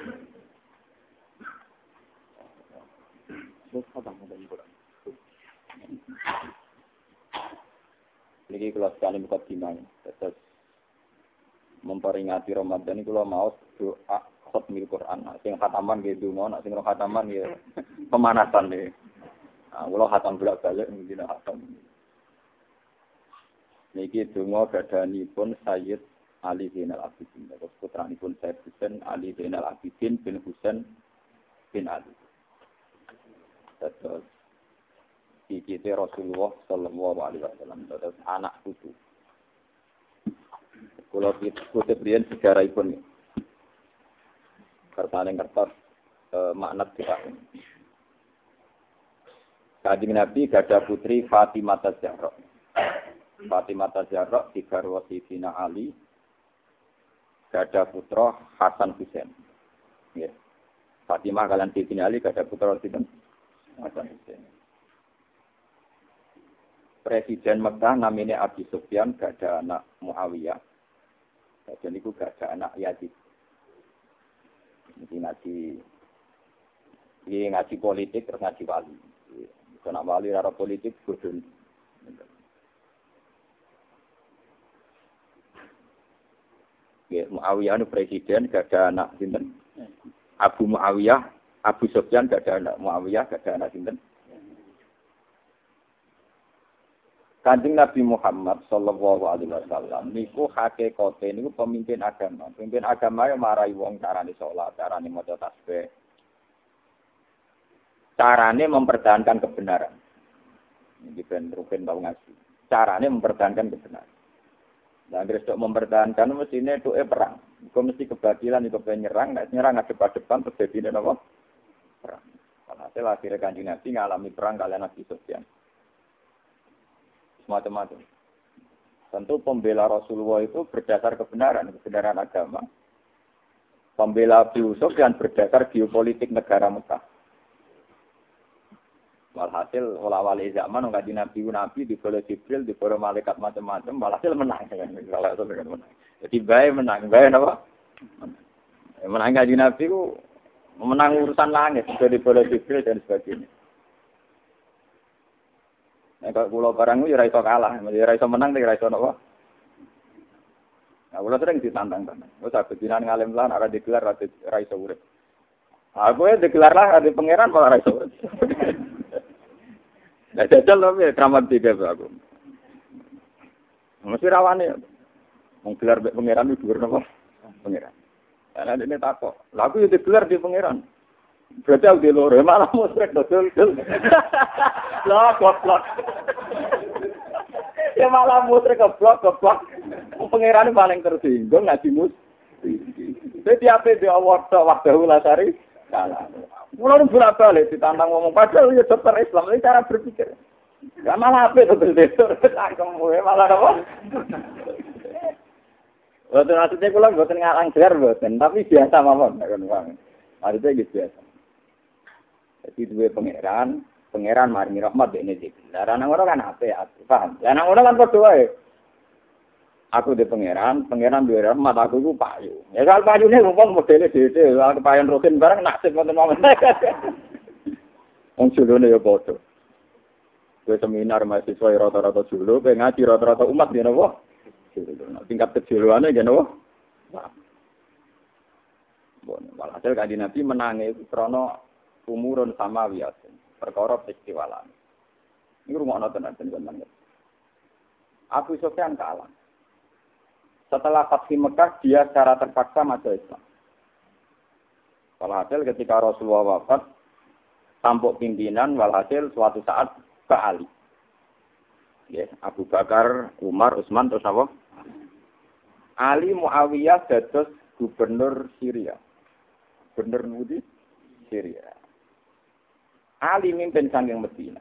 Terus apa yang kurang? Ini kalau sekali buka dimana, terus memperingati Ramadan ini kalau mau doa khatmil Quran, sing khataman gitu mau, sing khataman ya pemanasan nih. Kalau khatam bolak-balik mungkin khatam. Niki donga gadanipun Sayyid Ali Zainal Abidin, terus putranipun Sayyid Husain Ali Zainal Abidin bin Husain bin Ali. Terus dikite Rasulullah sallallahu alaihi wasallam terus anak putu. Kula kutip riyen sejarahipun. Kertane kertas makna kita. Kanjeng Nabi gadah putri Fatimah Az-Zahra. Fatimah Az-Zahra digarwa Sayyidina Ali. Gadah putra Hasan Husain. Nggih. Fatimah kalian Sayyidina Ali gadah putra sinten? Hasan Husain. Presiden Mekah namanya Abi Sufyan gak ada anak Muawiyah. Dan itu gak ada anak Yazid. Ini ngaji politik terus ngaji wali. Kalau wali rara politik bodoh. Ya, Muawiyah itu presiden gak ada anak sinten. Abu Muawiyah, Abu Sufyan gak ada anak Muawiyah, gak ada anak sinten. Kanjeng Nabi Muhammad sallallahu alaihi wasallam niku hakikate niku pemimpin agama. Pemimpin agama yang marai wong carane salat, carane maca tasbih. Carane mempertahankan kebenaran. Iki ben rugen tau ngaji. Carane mempertahankan kebenaran. Lah gresok mempertahankan mestine tuke perang. Iku mesti kebatilan iku penyerang, nek nyerang depan terjadi napa? Perang. Alhasil akhirnya Kanjeng Nabi ngalami perang kalian Nabi Sufyan. Macam-macam. Tentu pembela Rasulullah itu berdasar kebenaran agama. Pembela Abu Sufyan berdasar geopolitik negara Mekah. Walhasil wala-wali zaman nggak di Nabi di bola Jibril, di bola malaikat macam-macam, walhasil menang kan. Jadi baik menang, baik apa? Menang di Nabi ku menang urusan langit, di bola Jibril dan sebagainya. Nek kula barang yo ora iso kalah, ora iso menang nek ora iso napa. Nah, kula sering ditantang-tantang. Wes saged dinan ngalim lan ora digelar ora iso urip. Aku ya digelar lah di pangeran malah ora iso urip. Lah jajal lho ya kramat tiga aku. Mesti rawane. Wong gelar mek pangeran iki dhuwur napa? Pangeran. Ana dene takok. Lah aku yo digelar di pangeran. Berarti aku di loro, malah musyrik dodol. Lah goblok. Ya malah musyrik goblok. Pangeran paling tersinggung ngaji mus. Dadi ape di awak waktu lasari salah. Mulane bolak-balik ditantang ngomong padahal ya dokter Islam iki cara berpikir. Ya malah ape dodol. Cangkemmu malah apa? Boten maksudnya kula boten ngarang gelar boten, tapi biasa mawon nek ngono. Maksudnya gitu biasa. Jadi dua pangeran maringi rahmat ini sih. Lah nang ngono kan ape ya, paham? Lah nang ngono kan padha wae. Aku di pangeran duwe rahmat, aku iku payu. Ya kalau payune wong modele dhewe, aku payon rutin bareng nasib wonten momen. Wong julune ya padha. Kowe seminar mahasiswa rata-rata julu, kowe ngaji rata-rata umat ya napa? Tingkat kejuluane ya napa? Bon, walhasil Kanjeng Nabi menangi krana umurun sama wiyasin, perkara peristiwalan. Ini rumah tenan tenan. Abu Sufyan kalah. Setelah Fathu Mekah, dia secara terpaksa masuk Islam. Walhasil ketika Rasulullah wafat, tampuk pimpinan, walhasil suatu saat ke Ali. Ya, Abu Bakar, Umar, Utsman, terus apa? Ali Muawiyah dados gubernur Syria. Gubernur Nudi Syria. Ali mimpin saking Medina.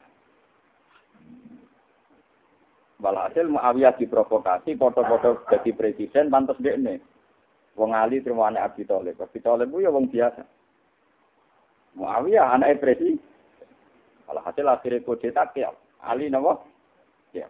Walhasil Muawiyah diprovokasi, foto-foto jadi presiden, pantas dekne. Wong Ali terima anak Abi Thalib. Abi Thalib itu ya wong biasa. Muawiyah anak presiden. Walhasil akhirnya kudeta kial. Ali napa? Ya.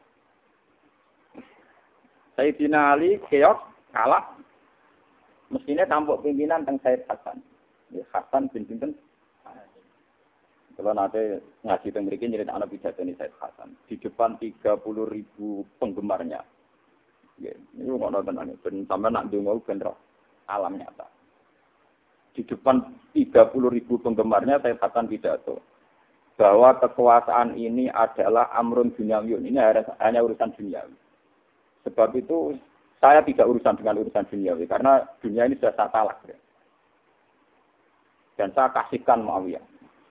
Sayyidina Ali keok kalah. Mestinya tampuk pimpinan teng Said Hasan. Ya Hasan bin sinten? Kalau nanti ngaji teng mriki nyerita anak pidato ini Said Hasan di depan 30.000 penggemarnya. Ya, ini ngono tenan ben sampean nak ndonga ben roh alam nyata. Di depan 30.000 penggemarnya Said Hasan pidato bahwa kekuasaan ini adalah amrun dunyawiyun. Ini hanya urusan duniawi. Sebab itu saya tidak urusan dengan urusan duniawi karena dunia ini sudah saya talak. Ya. Dan saya kasihkan Muawiyah.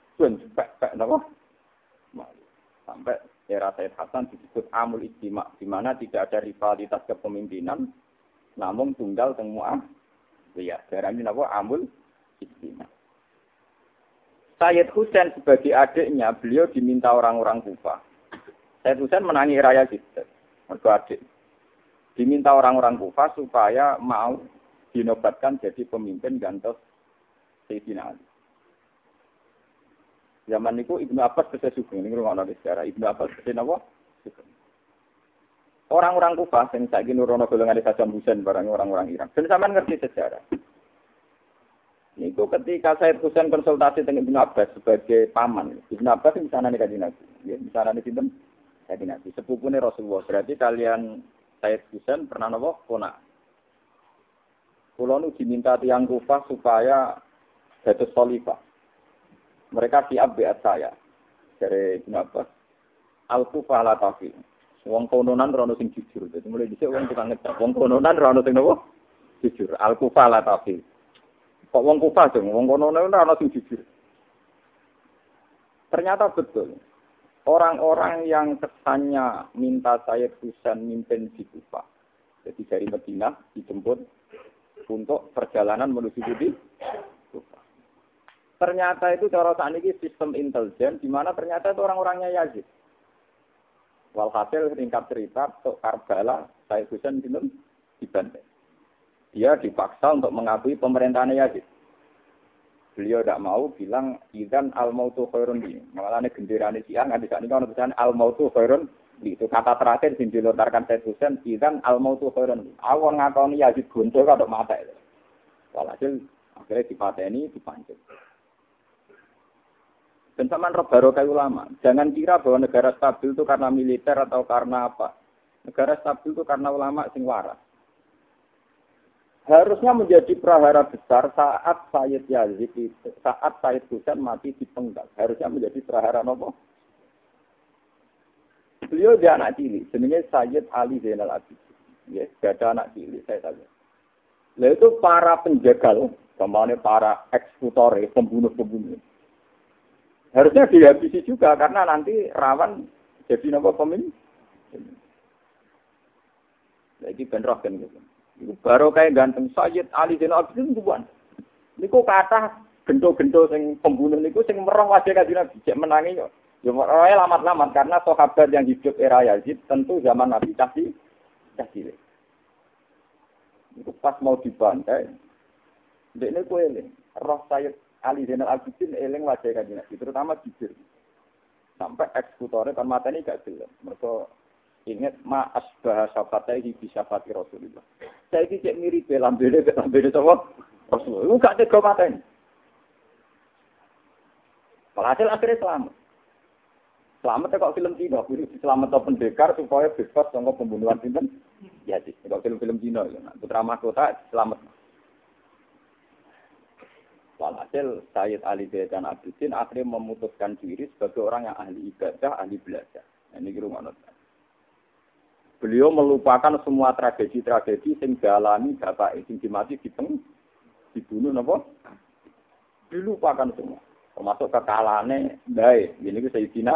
Sampai era Said Hasan disebut amul ijtima, di mana tidak ada rivalitas kepemimpinan, namun tunggal semua. Ya, darahnya apa? Amul ijtima. Sayyid Husain sebagai adiknya, beliau diminta orang-orang Kufah. Sayyid Husain menangi Raya Jiddah, mereka adik. Diminta orang-orang Kufah supaya mau dinobatkan jadi pemimpin gantos Sayyidina Ali. Zaman itu Ibnu Abbas bisa sugeng, ini rumah nabi sejarah. Ibnu Abbas bisa apa? Orang-orang Kufah, yang saya ingin nurono golongan di Saddam Hussein, barang orang-orang Irak. Dan sama ngerti sejarah. Itu ketika Sayyid Husain konsultasi dengan Ibnu Abbas sebagai paman. Ibnu Abbas di sana nih kajian Nabi. Ya, di sana nih sinten kajian Nabi. Sepupunya Rasulullah. Berarti kalian Sayyid Husain pernah nopo kona. Kulo nu diminta tiang Kufah supaya dados khalifah. Mereka siap beat saya. Dari Ibnu Abbas. Al-Kufah la tafi. Wong kononan rono sing jujur. Jadi mulai dhisik wong tukang ngecap. Wong kononan rono sing nopo? Jujur. Al-Kufah la tafi. Kok wong Kufah dong, wong kononan ora sing jujur. Ternyata betul. Orang-orang yang kesannya minta Sayyid Husain mimpin di Kufah. Jadi dari Madinah dijemput untuk perjalanan menuju di Kufah. Ternyata itu cara saat ini sistem intelijen, di mana ternyata itu orang-orangnya Yazid. Walhasil ringkat cerita, untuk Karbala, Sayyid Husain dibantai. Dia dipaksa untuk mengakui pemerintahan Yazid. Beliau tidak mau bilang, Idzan al-mautu khairun li. Malah ini genderane Syiah, nggak bisa. Ini kan tulisan al-mautu khairun li. Itu kata terakhir yang dilontarkan Sayyid Husain, Idzan al-mautu khairun li. Awal ngakoni Yazid gontok kalau mata itu. Walhasil akhirnya dipateni, dipancing. Dan sama barokah ulama. Jangan kira bahwa negara stabil itu karena militer atau karena apa. Negara stabil itu karena ulama sing waras. Harusnya menjadi prahara besar saat Sayyid Yazid itu, saat Sayyid Husain mati dipenggal. Harusnya menjadi prahara nopo. Beliau dia anak cilik, jenenge Sayyid Ali Zainal Abidin. Ya, ada anak cilik saya tanya. Lalu itu para penjagal, kemana para eksekutor, pembunuh-pembunuh. Harusnya dihabisi juga karena nanti rawan jadi nopo pemimpin. Lagi benroh kan gitu. Itu baru kayak ganteng Sayyid Ali Zainal Abidin kubuan. Niku kata gendo-gendo sing pembunuh niku sing merong wajah kanjeng Nabi cek menangi yo. Yo ora lamat-lamat karena sahabat yang hidup era Yazid tentu zaman Nabi Cahdi. Itu pas mau dibantai. Ndekne kowe eling. Roh Sayyid Ali Zainal Abidin eling wajah kanjeng Nabi terutama bibir. Sampai eksekutornya kan matanya gak jelas. Mereka ingat ma asbah syafataihi bi syafati Rasulullah. Saya iki cek mirip lambene sapa Rasulullah. Lu gak tega mateni. Walhasil akhirnya selamat. Selamat kok film Cina, kudu diselametno pendekar supaya bebas saka pembunuhan sinten? Ya sih, kok film-film Cina ya. Putra mahkota selamat. Walhasil Sayyid Ali Zainal Abidin akhirnya memutuskan diri sebagai orang yang ahli ibadah, ahli belajar. Ini rumah nota. Beliau melupakan semua tragedi-tragedi yang dialami bapak yang dimati dibunuh apa? Dilupakan semua. Termasuk kekalahannya baik. Ini Sayyidina.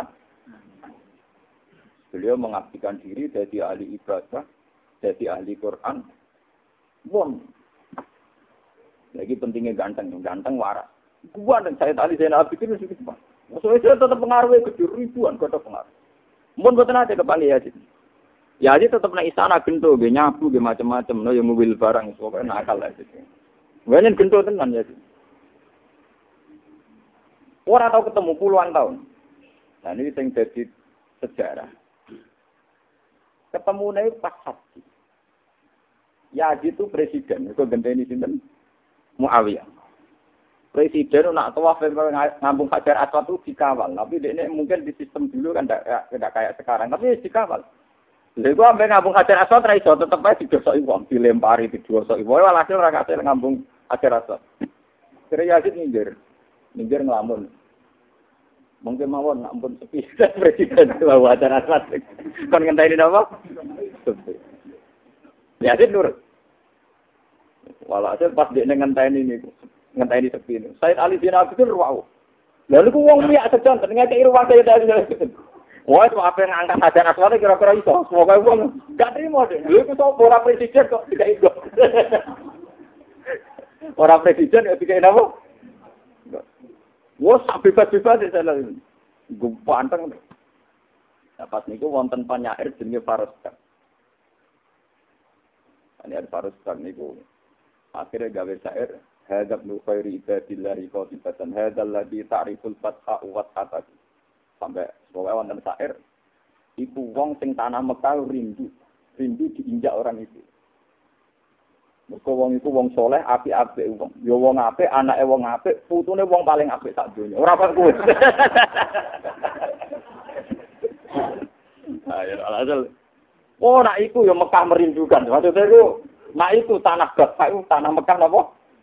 Beliau mengabdikan diri dari ahli ibadah, dari ahli Quran. Bon. Lagi pentingnya ganteng waras. Gua dan Sayyid Ali Zainal Abidin itu semua. Maksudnya tetap pengaruhnya gede ribuan kota pengaruh. Mun boten ate kepanggih Yazid. Yazid tetap nang istana gento, nggih nyabu nggih macam-macam, no yang mobil barang pokoke nakal aja. Wenen gento tenan Yazid. Ora tau ketemu puluhan tahun. Nah ini sing dadi sejarah. Ketemune pas haji. Yazid itu presiden, itu genteni sinten? Muawiyah. Presiden nak tawaf ngambung Hajar Aswad itu dikawal. Tapi ini mungkin di sistem dulu kan tidak kayak sekarang. Tapi dikawal. Jadi gua sampai ngambung Hajar Aswad raiso tetep aja didosoki wong, dilempari didosoki. Wae walhasil ora kasil ngambung Hajar Aswad. Kira Yazid minggir ngelamun. Mungkin mawon ampun sepi presiden bawa Hajar Aswad. Kon ngenteni napa? Yazid nurut. Walhasil pas dia ngenteni niku. Ngenteni sepi ini. Said Ali bin Abi Thalib ruwau. Lalu ku wong liya sejan ternyata ruwau Said Ali bin Abi Thalib. Wah itu apa yang angkat Hajar Aswad kira-kira iso. Semoga wong gak terima deh. Lha iku sok ora presiden kok dikai go. Ora presiden ya dikai napa? Wah sak bebas-bebas salah. Gu panteng. Nah pas niku wonten penyair jenenge Faroskan. Penyair Faroskan niku akhirnya gawe syair hadab nu khairi ibadillahi qatibatan hadzal ladzi ta'riful fatha wa fatati sampai pokoknya wonten syair iku wong sing tanah Mekah rindu diinjak orang itu. Mergo wong iku wong saleh apik-apik wong. Ya wong apik, anake wong apik, putune wong paling apik sak donya. Ora apa kuwi. Ayo alhasil oh nak iku ya Mekah merindukan. Maksudnya iku nak iku tanah Mekah iku tanah Mekah napa?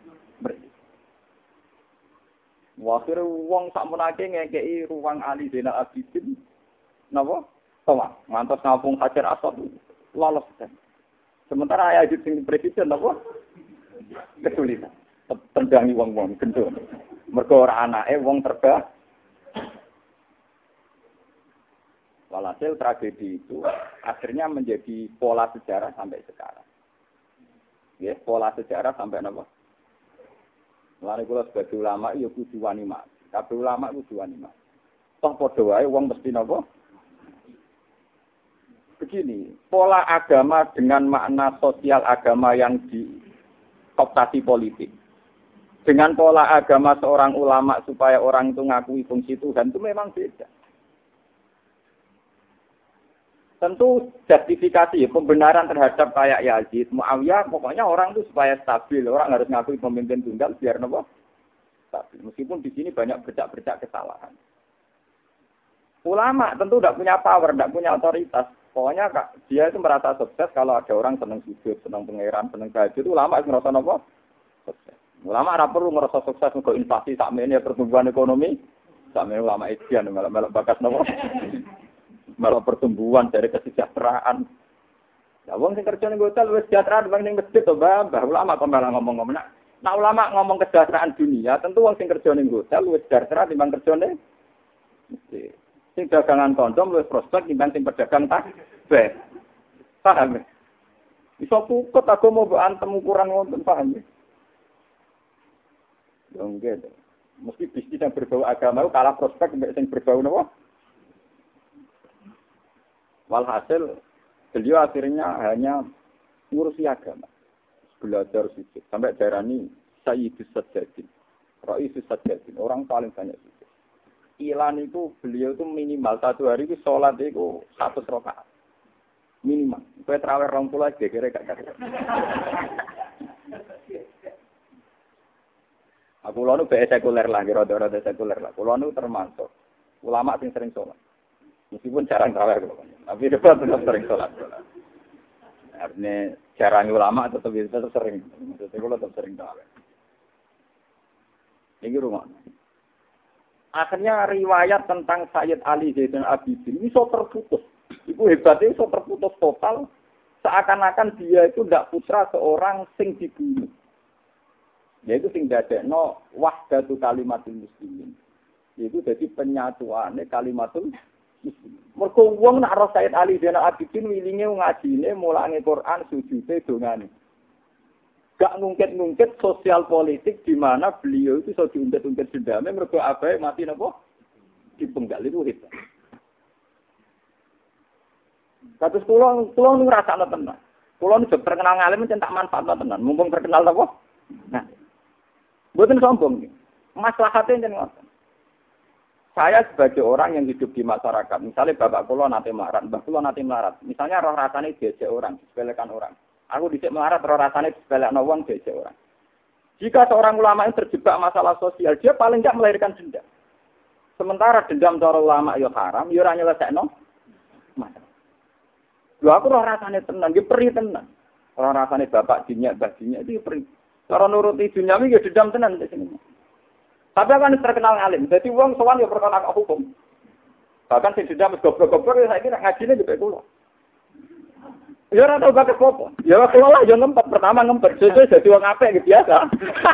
Wakil wong sak menake ngekei ruang Ali Zainal Abidin napa? Sama, ngantos ngapung Hajar Aswad lolos kan. Sementara ayah sing presiden napa? Kesulitan. Tendangi wong-wong gendho. Mergo ora anake wong terba. Walhasil tragedi itu akhirnya menjadi pola sejarah sampai sekarang. Ya, pola sejarah sampai napa? Mulane kula sebagai ulama ya kudu wani mati. Kabeh ulama kudu wani mati. Toh padha wae wong mesti napa? Begini, pola agama dengan makna sosial agama yang dioptasi politik. Dengan pola agama seorang ulama supaya orang itu ngakui fungsi Tuhan itu memang beda. Tentu justifikasi pembenaran terhadap kayak Yazid, Muawiyah, pokoknya orang itu supaya stabil, orang harus ngakui pemimpin tunggal biar apa? Stabil. Meskipun di sini banyak bercak-bercak kesalahan. Ulama tentu tidak punya power, tidak punya otoritas. Pokoknya dia itu merasa sukses kalau ada orang senang sujud, senang pangeran, senang tahajud. Itu ulama itu merasa apa? Sukses. Ulama tidak perlu merasa sukses untuk inflasi, sakmene pertumbuhan ekonomi, sakmene ulama ikhtiar, malah bakat apa? Malah pertumbuhan dari kesejahteraan. Nah, wong sing kerja ning hotel wis sejahtera dibanding masjid to, Mbah. Ulama kok malah ngomong-ngomong. Nah, ulama ngomong kesejahteraan dunia, tentu wong sing kerja ning hotel wis sejahtera dibanding kerjane masjid. Sing dagangan kondom wis prospek dibanding sing pedagang tasbih. Paham ya? Iso pukut aku mau antem ukuran ngoten, paham ya? Ya nggih. Mesti bisnis yang berbau agama itu kalah prospek mbek sing berbau napa? Walhasil, beliau akhirnya hanya ngurusi agama. Belajar sujud. Sampai darani Sayyidus Sajjadin. Ra'isus Sajjadin. Orang paling banyak sujud. Ilan itu, beliau itu minimal. Satu hari itu sholat itu 100 rakaat. Minimal. Kue terawih 20 aja, kira-kira gak ada. Aku lalu BS sekuler lah, rada-rada sekuler lah. Aku lalu termasuk ulama yang sering sholat. Meskipun jarang terawih, tapi tetap sering sholat. Artinya jarang ulama tetap sering. Maksudnya kalau tetap sering terawih. Ini rumah. Akhirnya riwayat tentang Sayyid Ali Zainal Abidin ini so terputus. Itu hebatnya so terputus total. Seakan-akan dia itu tidak putra seorang sing dibunuh. Yaitu sing dadekno wahdatu kalimatul muslimin. Yaitu jadi penyatuane kalimatul muslimin. Mergo wong nak ro Sayyid Ali Zainal Abidin wilinge ngajine mulange Quran sujude dongane. Gak ngungkit-ngungkit sosial politik di mana beliau itu iso diungkit-ungkit dendame mergo abahe mati napa dipenggal itu hebat. Kados kula nu ngrasakno tenan. Kula nu terkenal ngalim centak manfaat tenan. Mumpung terkenal apa? Nah. Mboten sombong. Maslahate enten ngoten. Saya sebagai orang yang hidup di masyarakat, misalnya bapak kula nate melarat, mbah kula nate melarat. Misalnya roh rasane diajak orang, disepelekan orang. Aku dhisik melarat roh rasane disepelekno wong diajak orang. Jika seorang ulama yang terjebak masalah sosial, dia paling tidak melahirkan dendam. Sementara dendam cara ulama ya haram, ya ora nyelesekno masalah. Lho aku ora rasane tenan, nggih perih tenan. Ora rasane bapak dinyak, mbah dinyak iki perih. Cara nuruti dunyawi ya dendam tenan di sini. Tapi kan terkenal alim. Jadi wong sowan ya perkara hukum. Bahkan sing dendam wis goblok-goblok ya saiki nek ngajine di kula. Ya ora tau bakat apa. Ya kula lah ya ngempet pertama ngempet. Sesuk dadi wong apik iki biasa.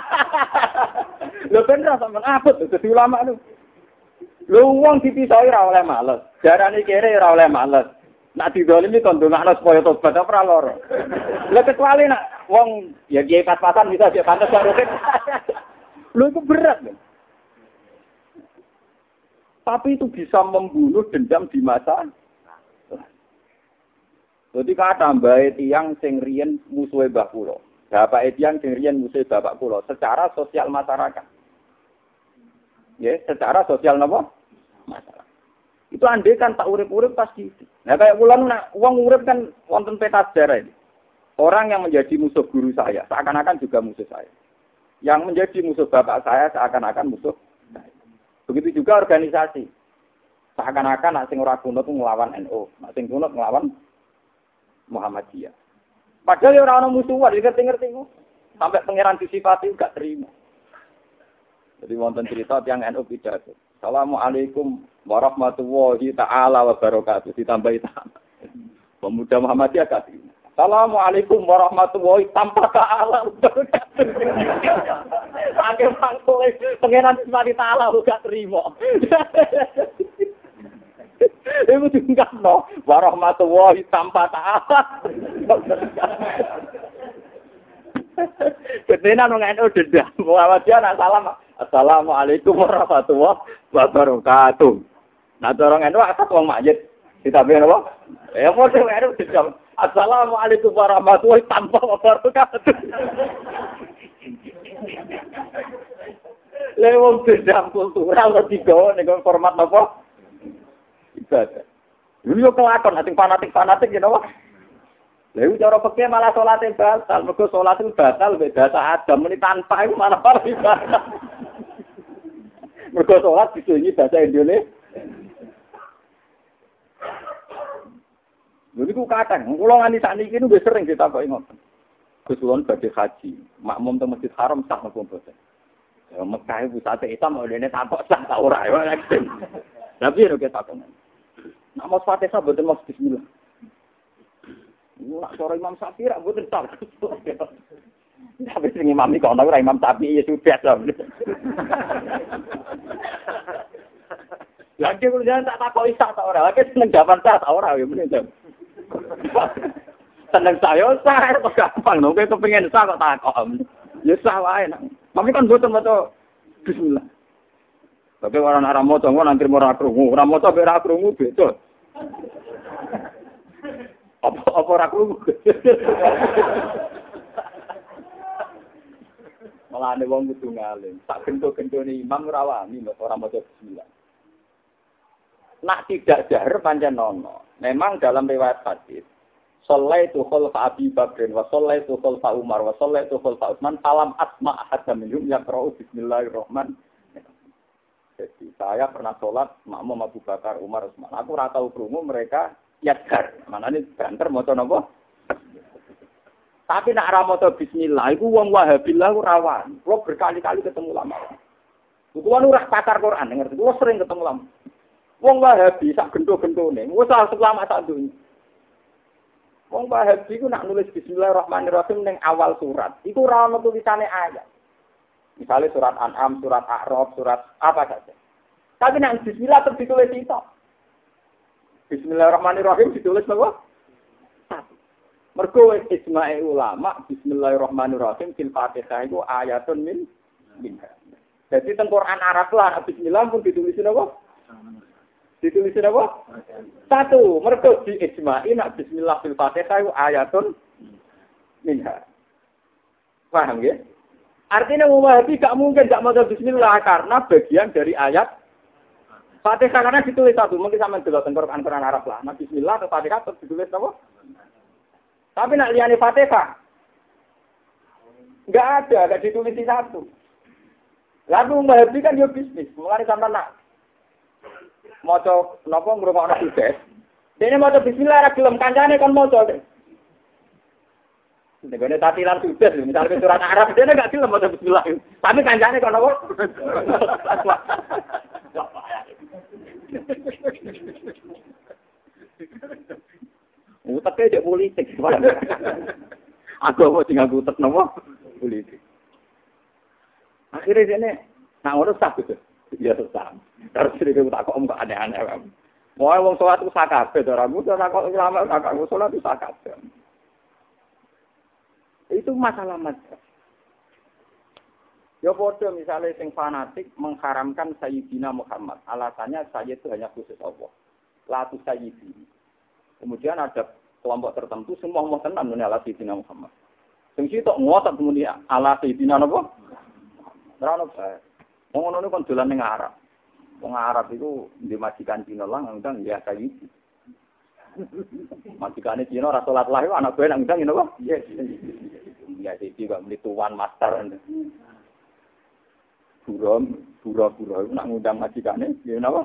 Lho ben ra sampean apik dadi ulama niku. Lho wong dipisahi ora oleh males. Jarane kere ora oleh males. Nak didolimi kon ndongakno supaya tobat ora lara. Lha kecuali nak wong ya kiai pas-pasan bisa dia pantes karo lho itu berat. Lho. Tapi itu bisa membunuh dendam di masa. Jadi kata mbak tiang sing riyen musuhe mbah kula. Bapak tiang sing riyen musuhe bapak kula secara sosial masyarakat. Ya, secara sosial napa? Masyarakat. Itu andai kan tak urip-urip pasti. Nah kayak kula nak wong urip kan wonten peta sejarah ini. Orang yang menjadi musuh guru saya seakan-akan juga musuh saya. Yang menjadi musuh bapak saya seakan-akan musuh saya. Begitu juga organisasi. Seakan-akan nak sing ora kunut nglawan NU, nak sing kunut nglawan Muhammadiyah. Padahal ya ora ono musuhan, ngerti-ngerti ku. Sampai pangeran disifati gak terima. Jadi wonten cerita tiyang NU pidato. Assalamualaikum warahmatullahi taala wabarakatuh. Ditambahi taala. Pemuda Muhammadiyah gak terima. Assalamualaikum warahmatullahi tanpa taala wabarakatuh. Pakai pangkul pangeran disifati taala gak terima. Ibu tinggal no, warahmatullahi tanpa ta'ala. Ketika nongeng udah Muhammadiyah nak salam. Assalamualaikum warahmatullahi wabarakatuh. Nah orang itu asal wong masjid. Ditambahin apa? Ya mau itu dijam. Assalamualaikum warahmatullahi tanpa wabarakatuh. Lewong dendam kultural ketiga nego format apa? Ibadah. Dulu yo kelakon ati fanatik ya napa? Lha iku cara peke malah salate batal, mergo salat itu batal beda Adam muni tanpa iku malah ibadah. Mergo salat disunyi bahasa Indonesia. Lha niku kadang kula nganti sakniki niku wis sering ditakoki ngoten. Gus Lon badhe haji, makmum teng Masjid Haram sah napa mboten? Ya Mekah pusate Islam olehne takok sah ta ora ya. Tapi ora ketakon. Nak mau Fatihah mboten mau bismillah. Nak cara Imam Syafi'i ra mboten tak. Tapi sing imam iki kono ora Imam Syafi'i ya sudah to. Lagi kulo jangan tak takoki sak ta ora. Lagi seneng jawaban sak ta ora ya menen. Seneng saya sah kok gampang lho. Kowe kepengin sah kok takok. Ya sah wae nak. Tapi kan mboten maca bismillah. Tapi orang arah moto, orang nanti mau rakrungu, orang moto be rakrungu betul. Apa rakrungu? Malah ada wong kudu ngalim. Tak gento-gentone imam rawani orang moto bismillah. Nak tidak jahar pancen nono. Memang dalam riwayat hadis, shallaitu khalfa Abi Bakrin wa shallaitu khalfa Umar wa shallaitu khalfa Utsman falam asma' ahadam minhum yaqra'u bismillahirrahmanirrahim. Jadi saya pernah sholat makmum Abu Bakar, Umar, Utsman. Aku ora tau krungu mereka yadhar. Manane banter maca napa? Tapi nek ora maca bismillah iku wong Wahabillah rawan. Kulo berkali-kali ketemu lama. Kulo ora pakar Quran, ngerti. Kulo sering ketemu lama. Wong Wahabi sak gento-gentone, wis ulama sak dunya. Wong Wahabi ku nak nulis bismillahirrahmanirrahim ning awal surat. Iku ora ono tulisane ayat. Misalnya surat An'am, surat A'raf, surat apa saja. Tapi nak bismillah terus ditulis itu. Bismillahirrahmanirrahim ditulis apa? Mergo wis ijma'i ulama bismillahirrahmanirrahim fil Fatihah itu ayatun minha. Jadi teng Quran Arab lah bismillah pun ditulisin apa? Ditulisin apa? Satu, mergo di ijma'i nak bismillah fil Fatihah itu ayatun minha. Paham ya? Artinya Wahabi gak mungkin gak mau bismillah karena bagian dari ayat Fatihah karena ditulis satu. Mungkin sama delok teng Quran Arab lah. Nah bismillah atau Fatihah terus ditulis apa? Tapi nak liyane Fatihah. Enggak ada, enggak ditulis di satu. Lalu Wahabi kan dia bisnis, mulai sama nak. Maca napa ngrungokno sukses. Dene maca bismillah ra gelem kancane kon maca. Negone tatilan sukses, misalnya surat Arab dene enggak gelem maca bismillah. Tapi kancane kon apa? Uteknya dia politik. Aku mau tinggal utek nama politik. Akhirnya dia nih, nak ngurus sah gitu. Iya sah. Terus dia tak kok enggak aneh-aneh. Mau orang sholat itu sakabe, orang muda kok lama tak sholat itu sakabe. Itu masalah mazhab. Ya bodoh misalnya sing fanatik mengharamkan Sayyidina Muhammad. Alasannya saya itu hanya khusus Allah. Latu Sayyidina. Kemudian ada kelompok tertentu semua mau tenan ala Sayyidina Muhammad. Sing sitok ngotot kemudian ala Sayyidina napa? Ora ono bae. Wong ngono niku kon dolan ning Arab. Wong Arab iku di majikan Cina lah ngundang ya Sayyidi. Majikane Cina ora salat lah anak kowe nang ngundang napa? Yes. Ya Sayyidi kok muni tuan master. Pura-pura nak ngundang majikane ya napa?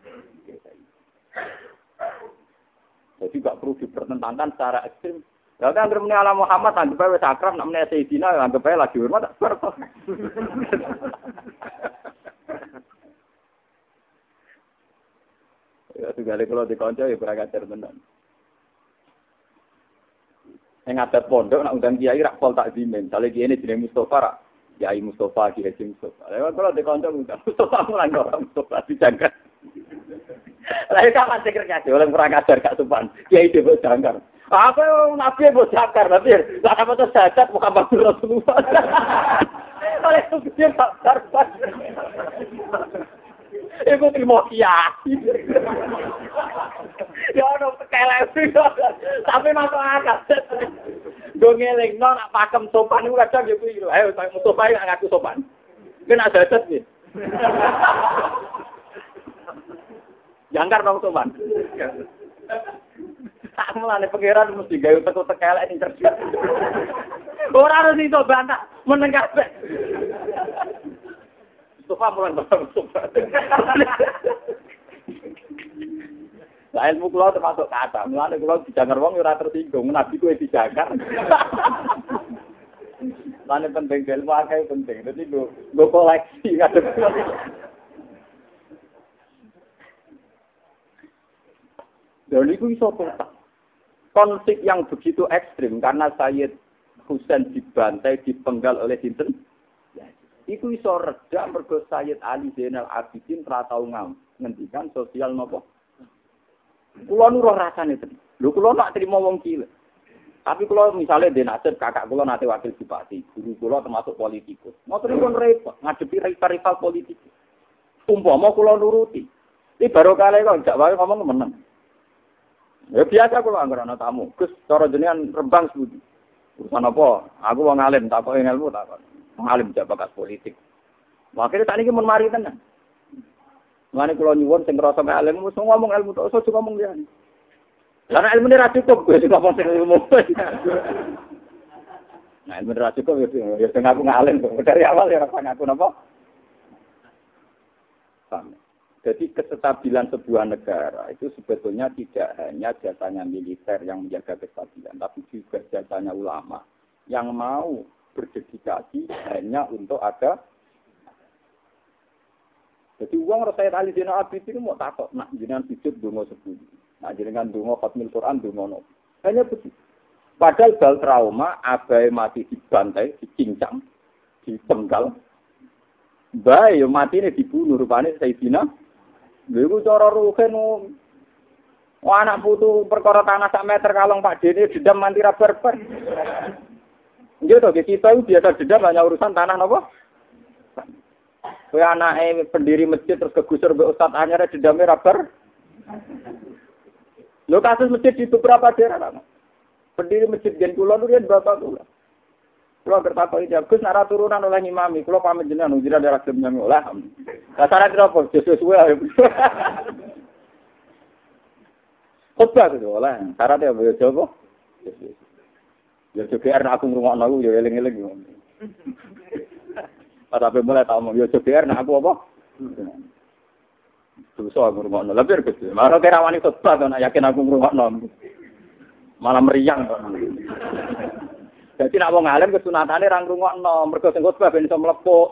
Jadi gak perlu dipertentangkan secara ekstrim. Lalu kan termini ala Muhammad, anggap aja wis akrab, nak menanya Sayyidina, anggap aja lagi hormat, tak berapa. Ya, juga kalau dikonco, ya kurang ajar benar. Yang ada pondok, nak undang kiai, rakpol tak dimen. Misalnya kiai ini jenis Mustafa, kiai Mustafa, kiai Mustafa. Lalu kalau dikonco, undang Mustafa, mulai orang Mustafa, dijangkat. Lalu kapan sekerja sih, orang kurang ajar gak sopan. Kiai dia buat jangkar. Aku nabi buat jangkar, tapi lah apa tuh sahabat muka batu Rasulullah. Oleh itu dia jangkar. Ibu terima kiai. Ya orang kelep. Tapi masuk akal. Dongeling non nak pakem sopan itu kadang gitu. Ayo saya sopan nggak ngaku sopan. Kena sahabat nih. Jangkar dong sopan. Tak mulane pangeran mesti gawe teko tekelek ning cerdas. Ora harus iso bantah meneng kabeh. Sofa mulan barang sofa. Lah ilmu kula termasuk kata, mulane kula dijangkar wong ora tersinggung, nabi kuwi dijangkar. Lan penting ilmu akeh penting. Dadi go koleksi ngadep. Dan itu iso total. Konflik yang begitu ekstrim karena Sayyid Husain dibantai, dipenggal oleh sinten. Itu iso reda mergo Sayyid Ali Zainal Abidin ra tau ngendikan sosial nopo. Kula nu roh rasane ten. Lho kula nak trimo wong cilik. Tapi kula misale den nasib kakak kula nate wakil bupati, guru kula termasuk politikus. Ngoten pun repot ngadepi rival politik. Umpama kula nuruti. Iki baru kali kok jak wae ngomong meneng. Ya biasa kalau anggar anak tamu. Gus, cara jenengan rembang sebudi. Urusan apa? Aku wong alim, tak kok ilmu tak kok. Wong alim jak bakat politik. Makanya tak niki mun mari tenan. Mane kula nyuwun sing ngrasa alim mesti ngomong ilmu tok iso ngomong liyane. Lah ilmu ne ra cukup kowe sing ngomong sing ilmu. Nah, ilmu ra cukup ya sing aku ngalim dari awal ya ora ngaku napa. Sampai. Jadi kestabilan sebuah negara itu sebetulnya tidak hanya jasanya militer yang menjaga kestabilan, tapi juga jasanya ulama yang mau berdedikasi hanya untuk ada. Jadi uang Rasulullah Ali Zainal Abidin itu mau takut, nak jenengan sujud dungo sebudi, nak jenengan dungo khatmil Quran dungo no. Hanya begitu. Padahal bal trauma, abai mati dibantai, dicincang, dipenggal, bayi mati ini dibunuh rupanya Sayyidina. Lha cara ruhen anak putu perkara tanah sak meter kalong Pak Dene dendam manti ra berber. Nggih to kita itu biasa dendam hanya urusan tanah napa? Kowe anake pendiri masjid terus kegusur mbek ustaz anyar dendame ra ber. Lho kasus masjid di beberapa daerah kan. Pendiri masjid gen kula nu riyen bapak kula. Kula bertakoni Gus nek turunan oleh imami, kula pamit jenengan ngira daerah gelem nyami oleh. Lah cara kira apa? Sesuai ae. Khotbah itu oleh. Syaratnya apa ya coba? Ya juga aku ngrungokno aku ya eling-eling. Pas sampai mulai tak omong yo CBR nak aku apa? Dosa aku ngrungokno. Lebih gede. Malah kira wani khotbah to nak yakin aku ngrungokno. Malah meriang kok. Jadi nak wong alim kesunatane ra ngrungokno, mergo sing khotbah ben iso mlepuk.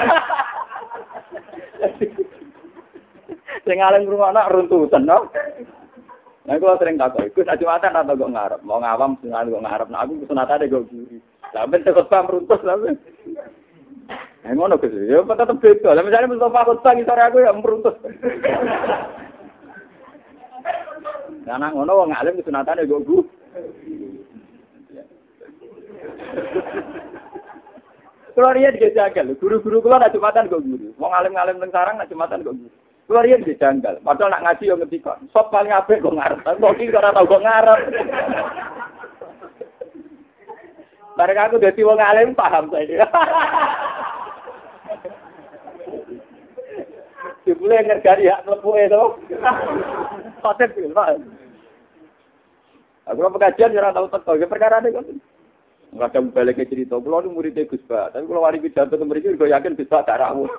Sing alim ngrungokno runtutan, no. Nah, kalau sering takut, ikut Jumatan atau kok ngarep, mau ngawam sengal kok ngarep, nah aku kesunatane kok guri. Lah ben khotbah meruntus lah. Ngono Gus. Ya tetep beda. Lah misale Mustafa khotbah sore aku ya meruntus. Karena ngono wong alim kesunatane kok guru. Kulo riyen janggal, guru-guru kulo nak Jumatan kok guru. Wong alim-alim teng sarang nak Jumatan kok guru. Kulo riyen janggal. Padahal nak ngaji yo ngerti kok. Sop paling apik kok ngarep. Kok iki ora tau kok ngarep. Bareng aku dadi wong alim paham saiki. Dibule ngergani hak mlepuke to. Khotib iki, Pak. Aku pengajian ora tau teko, ya perkara ne kok. Kadang balik ke cerita, kalau ini muridnya Gus Ba, tapi kalau wari pidato ke mereka, gue yakin Gus Ba tak rawuh.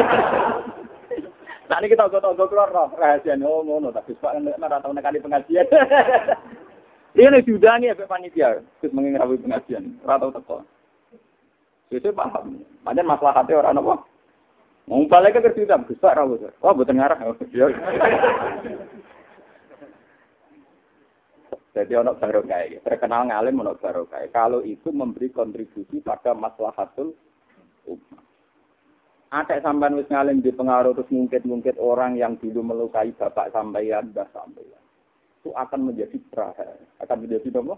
Nah ini kita tahu-tahu keluar rahasia, oh ngono, tapi Gus Ba kan tahu nekani pengajian. Ini diudangi ya panitia, Gus mengenai pengajian, tahu teko. Itu paham, macam masalah hati orang apa? Mau balik ke cerita, Gus Ba rawuh, oh betul ngarah. Jadi ono barokah, terkenal ngalim ono barokah. Kalau itu memberi kontribusi pada maslahatul ummah. Ada sampean wis ngalim di pengaruh terus mungkin orang yang dulu melukai bapak sampeyan, mbah sampeyan. Itu akan menjadi praha, akan menjadi apa?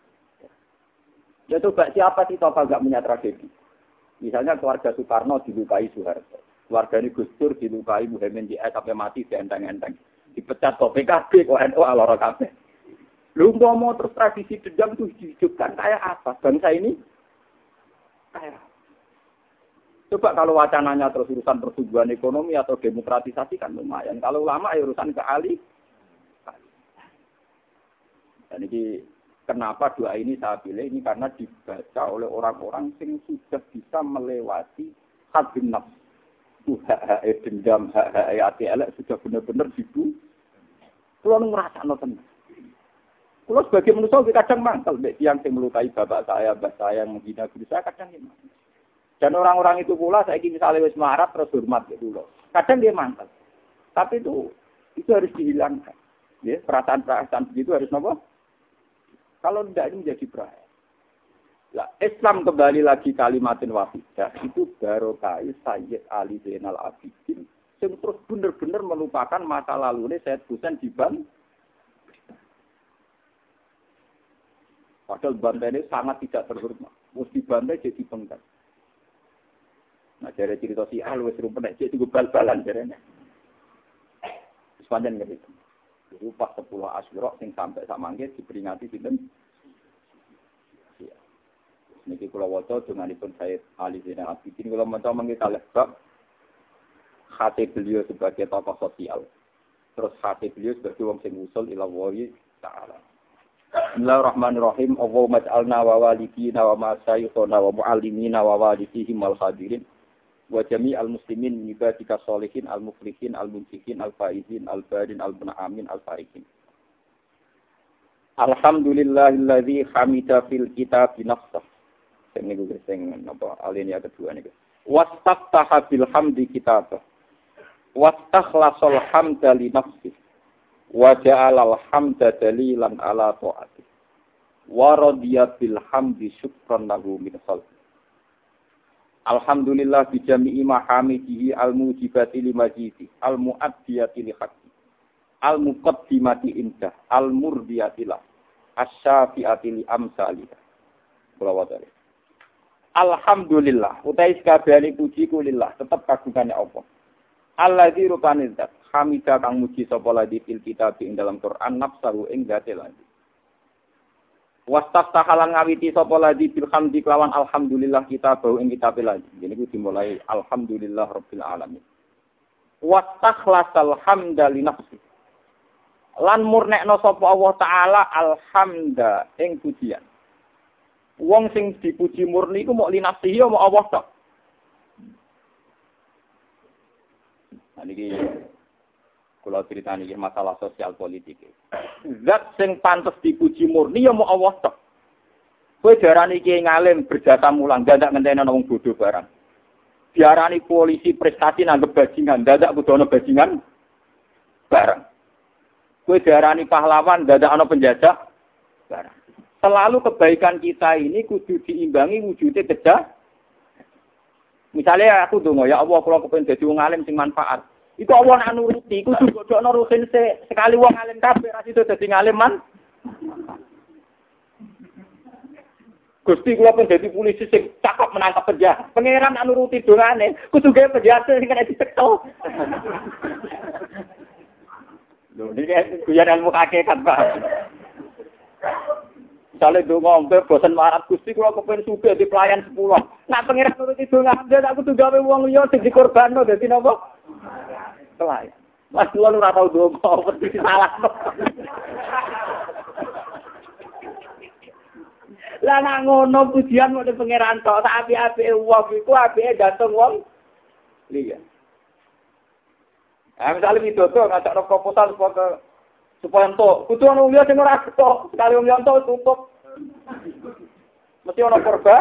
Ya coba siapa sih tahu agak punya tragedi. Misalnya keluarga Soekarno dilukai Soeharto. Keluarga ini Gus Dur dilukai Muhammad JS sampai mati dienteng-enteng. Dipecat kok PKB kok NU alora kabeh. Lu mau terus tradisi dendam itu dihidupkan kayak apa? Bangsa ini kayak coba kalau wacananya terus urusan pertumbuhan ekonomi atau demokratisasi kan lumayan. Kalau lama ya urusan keali. Dan ini kenapa doa ini saya pilih ini karena dibaca oleh orang-orang yang sudah bisa melewati hadin nafs. Hak dendam, hak hati elek sudah benar-benar dibu. Kalau ngerasa nonton. Kalau sebagai manusia kadang mangkel, yang melukai bapak saya, mbah saya, menghina guru saya kadang dia mangkel. Dan orang-orang itu pula, saya ingin misalnya wis marah terus hormat gitu loh. Kadang dia mangkel. Tapi itu harus dihilangkan. Ya, perasaan-perasaan begitu harus apa? Kalau tidak ini menjadi bahaya. Nah, Islam kembali lagi kalimatin wahidah itu barokah Sayyid Ali Zainal Abidin yang terus benar-benar melupakan masa lalu ini Sayyid Husain diban. Padahal bantai ini sangat tidak terhormat. Mesti bantai jadi penggal. Nah, dari cerita si Al, wes rumput jadi bal-balan jarenya. Sepanjang gitu. Itu pas 10 Asyura sing sampai samangke diperingati sinten. Ya. Niki kula waca denganipun Sayyid Ali Zainal Abidin kula maca mangke kalih bab hati beliau sebagai tokoh sosial. Terus hati beliau sebagai wong sing usul ila Allah Ta'ala. Bismillahirrahmanirrahim. Allahumma ij'alna wa walidina wa masyaykhina wa muallimina wa walidihim wal hadirin wa jami'al muslimin min ibadika sholihin al-muflihin al-munfiqin al-faizin al-barin al-mun'amin al-fariqin. Alhamdulillahilladzi hamida fil kitabi nafsah. Sing niku sing napa alinea kedua niku. Wastaftaha bil hamdi kitabah. Wastakhlasul hamda li nafsihi. Wa ja'alal hamda dalilan ala ta'ati wa radiya bil hamdi syukran lahu min khalqi. Alhamdulillah bi jami'i mahamidihi al-mujibati li majidi al-mu'addiyati li haqqi al-muqaddimati indah al-murdiyati lah asy-syafi'ati li amsalih. Alhamdulillah utai sakabehane puji ku lillah tetep kagungane Allah. Alladzi rupane zat hamida kang muji sapa ladi fil kitab ing dalam Quran nafsahu ing zate ladi. Wastaftahalan ngawiti sapa ladi bil hamdi kelawan alhamdulillah kita bau ing kitab ladi. Jadi ku dimulai alhamdulillah rabbil alamin. Wastakhlasal hamda li nafsi. Lan murnekno sapa Allah taala alhamda ing pujian. Wong sing dipuji murni iku mok linafsihi mau Allah tok. Niki kula critani iki masalah sosial politik. Zat sing pantes dipuji murni ya mau Allah tok. Kowe darani iki ngalim berjasa mulang, dadak ngenteni ana wong bodho barang. Diarani polisi prestasi nanggep bajingan, dadak kudu ana bajingan barang. Kowe diarani pahlawan, dadak ana penjajah barang. Selalu kebaikan kita ini kudu diimbangi wujudnya kejah. Misalnya aku donga, ya Allah kalau kepengen dadi wong alim sing manfaat. Itu Allah nak nuruti, kudu godhokno rutin sekali wong alim kabeh ra sido dadi ngalim man. Gusti kula pengen dadi polisi sing cakap menangkap penjahat. Pangeran nak nuruti dongane, kudu gawe penjahat sing kena ditekto. Lho niki guyon ilmu hakikat, Pak. Misalnya donga ombe bosen marat Gusti kula kepengin sugih di pelayan 10. Nak pangeran nuruti dongane aku kudu gawe wong liya sing dikorbanno dadi napa? Pelayan. Mas kula ora tau donga, mesti salah. Lah nak ngono pujian kok pangeran tok, tak apik-apike wong iku apike dateng wong liya. Misalnya Widodo ngajak proposal supaya entuk, kudu ana wong liya sing ora ketok, sekali wong liya entuk tutup. Mesti ana korban.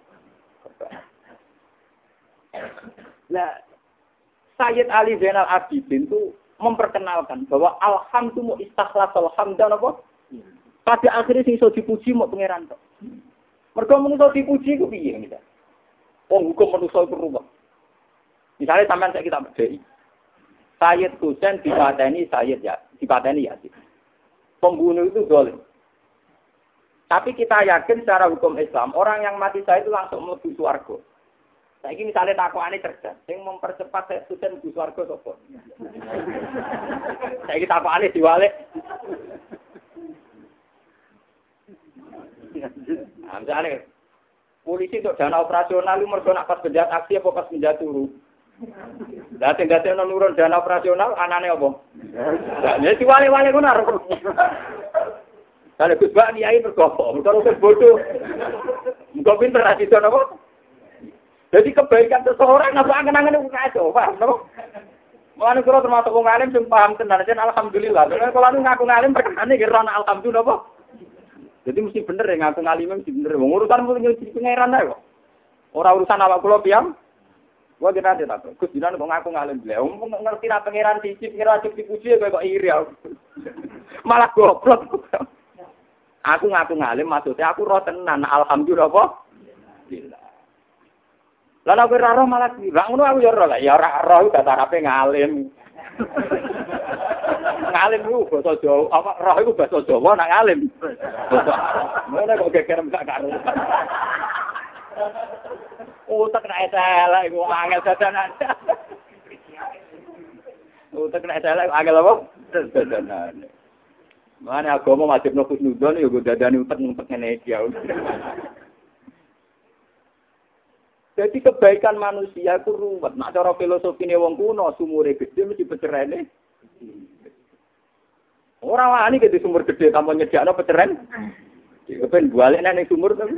Nah, Sayyid Ali Zainal Abidin itu memperkenalkan bahwa alhamdulillah istakhlasul hamdan apa? Pada akhirnya sing iso dipuji mau pangeran tok. Mergo menungso dipuji ku piye gitu. Wong hukum menungso iku rubah. Misalnya sampean saya kita berdei. Sayyid Husain dipateni Sayyid ya, dipateni ya. Pembunuh itu zalim. Tapi kita yakin secara hukum Islam, orang yang mati saya itu langsung mlebu swarga. Saiki misalnya takokane cerdas, sing mempercepat Sayyid Husain mlebu swarga sapa? Saiki takokane diwalik. Misalnya, polisi untuk dana operasional itu mergo nak pas penjahat aksi apa pas penjahat turu. Dati-dati ana nurun dana operasional anane apa? Ya diwale-wale ngono arep. Kalau Gus Bak niai bergopo, kalau Gus bodoh. Engko pinter ra sido napa? Jadi kebaikan seseorang apa angen-angen kacau, paham napa? Mulane kula termasuk wong alim sing paham tenan, alhamdulillah. Kalau ngaku ngalim perkane ki ana alhamdulillah apa? Jadi mesti bener ya ngaku ngalimnya mesti bener. Urusan mung nyuci pangeran ae kok. Ora urusan awak kula piyam. Gua kira dia tak. Gus jinan kok ngaku ngalim beliau. Ngerti ra pangeran siji pangeran dipuji kok iri aku. Malah goblok. Aku ngaku ngalim maksudnya aku roh tenan alhamdulillah apa? Alhamdulillah. Lah nek ora roh malah ra ngono aku ya roh lah. Ya ora roh gak tarape ngalim. Ngalim ku basa Jawa, apa roh iku basa Jawa nak ngalim. Ngono kok geger gak karo. Utek nek salah iku angel dadanan. Utek nek salah iku angel apa? Dadanan. Mana agama wajib nukus nudon ya go dadani utek-utek ngene iki ya. Jadi kebaikan manusia itu ruwet. Nak cara filosofine wong kuno sumure gede mesti pecerene. Ora wani ke di sumur gede tanpa nyediakno peceren. Kepen balik ning sumur to.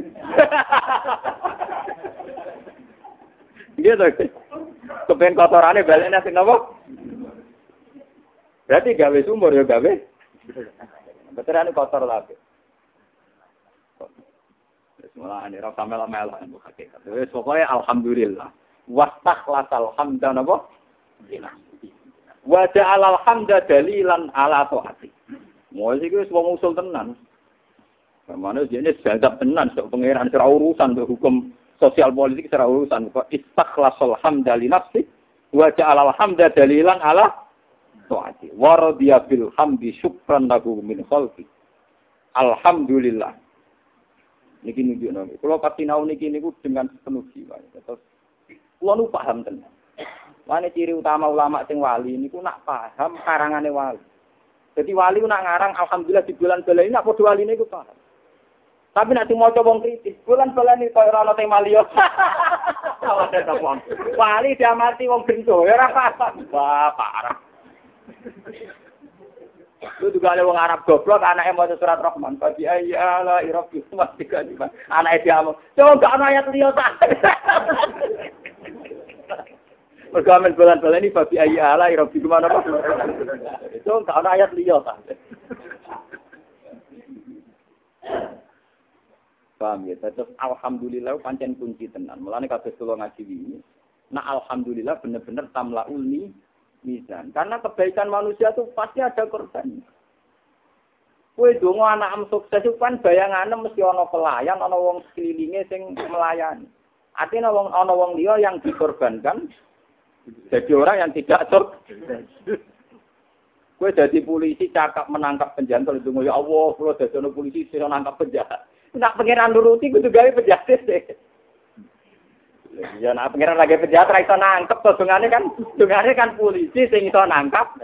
Iya to. Kepen kotorane balik nang sing apa? Berarti gawe sumur ya gawe. Peceren kotor lagi. Semula ini rasa mela-mela itu hakikat. Jadi pokoknya alhamdulillah. Wastaklasal hamdan apa? Wa ja'alal hamda dalilan ala ta'ati. Mau sih gue semua usul tenan. Mana dia ini sedap tenan, sebab pengeran secara urusan hukum sosial politik secara urusan. Istakhlasul hamda li nafsi wa ja'alal hamda dalilan ala ta'ati. Wa radiya bil hamdi syukran lahu min khalqi. Alhamdulillah. Niki nunjukno. Kalau pasti nau niki niku dengan penuh jiwa. Terus kula nu paham tenan. Mane ciri utama ulama sing wali niku nak paham karangane wali. Jadi wali nak ngarang alhamdulillah di bulan-bulan ini nak padha waline iku paham. Tapi nak dimaca wong kritis, bulan-bulan iki koyo ora ana tema liya. Wali diamati wong bento, ya ora paham. Wah, parah. Itu juga ada wong Arab goblok, anaknya mau surat Rahman. Bagi ayala irabi mati kan. Anaknya dia mau. Coba gak ana ayat liya ta. Pergamen bulan-bulan ini bagi ayala irabi gimana Pak? Itu gak ana ayat liya ta. Paham ya? Terus alhamdulillah pancen kunci tenan. Mulane kabeh kula ngaji wingi. Nah alhamdulillah bener-bener tamlaul mizan. Karena kebaikan manusia itu pasti ada korban. Kowe donga anak sukses itu kan bayangane mesti ana pelayan, ana wong sekelilinge sing melayani. Artinya ana wong liya yang dikorbankan jadi orang yang tidak sukses. Kowe dadi polisi cakap menangkap penjahat itu ya Allah, kula dadi polisi sing nangkap penjahat. Nak pengiran nuruti kudu gawe penjahat sih. Ya nak pengiran lagi penjahat ra iso nangkep to dungane kan polisi sing iso nangkap.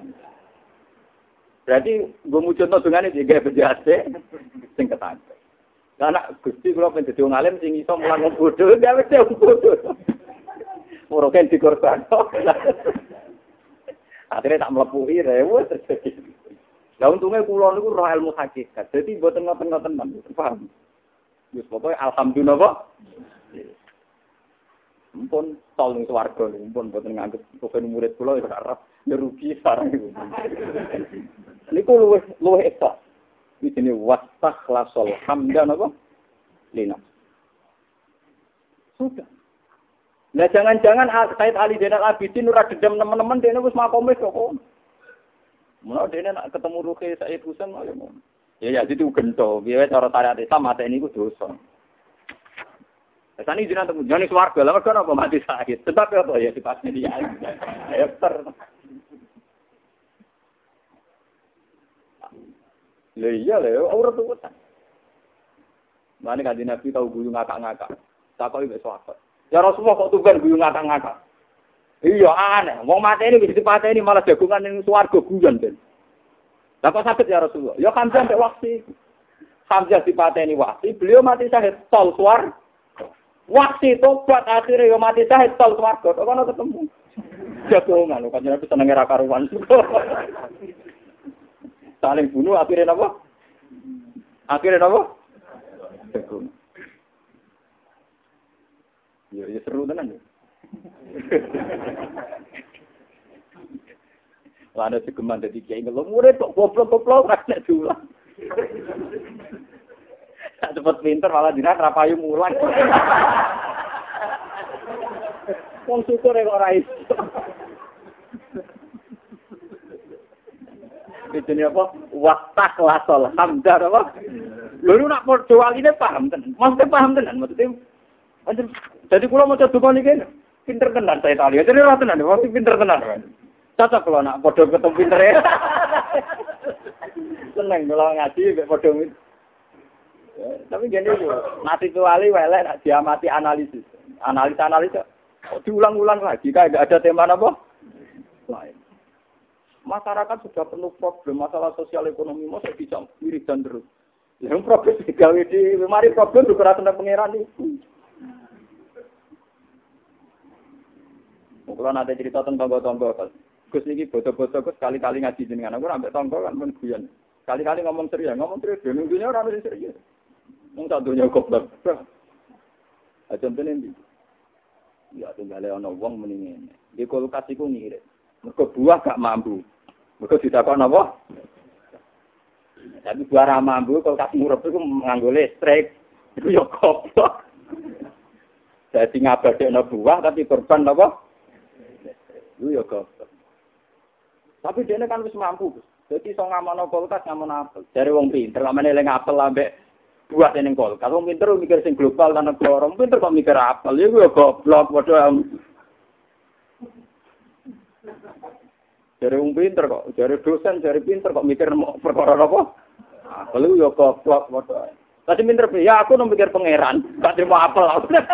Berarti gue mujudno dungane digawe penjahat sing ketangkep. Lah nak Gusti kula pengen dadi wong alim sing iso mulang wong bodho, gawe wong bodho. Ora kan dikorban. Akhirnya tak mlepuhi rewes terjadi. Lah untungnya kula niku roh ilmu hakikat. Dadi mboten ngoten-ngoten paham. Wis pokoke alhamdulillah kok. Mumpun tol ning swarga niku mumpun mboten nganggep kopen murid kula ya ora ya rugi sareng niku. Niku luwih eksak. Iki jenenge wastakhlasal hamdan apa? Lina. Sudah. Lah jangan-jangan Said Ali Zainal Abidin ora dedem teman-teman dene wis makomis kok. Mun dene nak ketemu Ruki Said Husain malah ngono. Ya itu gento, piye cara syariat Islam mateni iku dosa. Esane jenengan temu jane swarga, lha mergo apa mati sakit. Sebab apa ya dipasne dia. Ya ter. Lha iya lho, ora tuwet. Mane kanjeng Nabi tau guyu ngakak-ngakak. Takoki wis sahabat. Ya Rasulullah kok tunggal guyu ngakak-ngakak. Iya aneh, wong mateni wis dipateni malah jagungan ning swarga guyon ten. Lah kok sakit ya Rasulullah? Ya Hamzah mbek Wahsi. Hamzah dipateni Wahsi, beliau mati syahid tol swarga. Wahsi tobat akhirnya ya mati syahid tol swarga. Kok ono ketemu. Jagungan lho kanjeng Nabi senenge ra karuan. Saling bunuh akhirnya apa? Akhirnya apa? Jagungan. Ya seru tenan ya. Lah ana segeman dadi kiai ngelom murid kok goblok-goblok ra nek diulang. Tak cepet pinter malah dina ra payu mulang. Wong syukur kok ora iso. Itu apa? Wastakhlasal hamdan apa? Lho nak padha waline paham tenan. Maksudnya paham tenan maksudnya. Jadi kula maca donga niki pinter tenan saya tali. Jadi ora tenan, mesti pinter tenan. Cocok kula nak padha ketemu pintere. Seneng kula ngaji mek padha tapi gini lho, mati wali welek nak diamati analisis. Analisa diulang-ulang lagi kayak enggak ada tema apa? Lain. Masyarakat sudah penuh problem masalah sosial ekonomi masa bisa wiridan terus. Yang problem digawe di mari problem juga tentang pangeran itu. Kalau nanti cerita tentang tonggo-tonggo, Gus niki bodoh-bodoh Gus kali-kali ngaji jenengan, aku ambek tonggo kan pun guyon. Kali-kali ngomong serius, minggunya orang mesti serius. Wong tak dunya goblok. Contohnya ndi? Ya tunggale ana wong muni ngene. Di kulkas iku ngirit. Mergo buah gak mampu. Mergo ditakon apa? Tapi buah ra mampu kulkas murep iku nganggo listrik. Iku ya goblok. Dadi ngabadekno buah tapi korban apa? Iku ya goblok. Tapi dene kan wis mampu. Dadi iso ngamono kulkas ngamono apel. Jare wong pinter kok meneh eling apel ambek buah ning kulkas. Wong pinter mikir sing global lan negara. Pinter kok mikir apel. Iku ya goblok padha. Jare wong pinter kok, jare dosen, jare pinter kok mikir perkara apa? Apel iku ya goblok padha. Tapi pinter ya aku mikir pangeran, gak terima apel.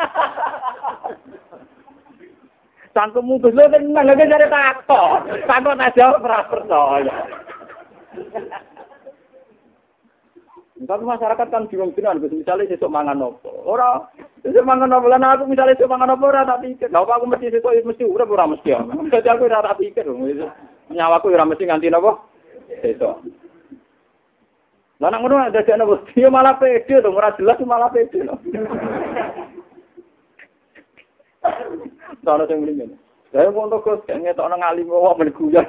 Sangkemu Gus lho tenan lho jare takok. Takok tak jawab ora percaya. Tapi masyarakat kan bingung-bingung, misalnya sesuk mangan apa. Ora, sesuk mangan apa lan aku misalnya sesuk mangan apa ora tak pikir. Lah aku mesti sesuk mesti urip ora mesti. Dadi aku ora tak pikir. Nyawaku ora mesti nganti napa? Sesuk. Lah nek ngono ada jane wedi malah pede to, ora jelas malah pede lho. Sono sing mrene. Lah wong kok ngetokno ngalim wong mleguyon.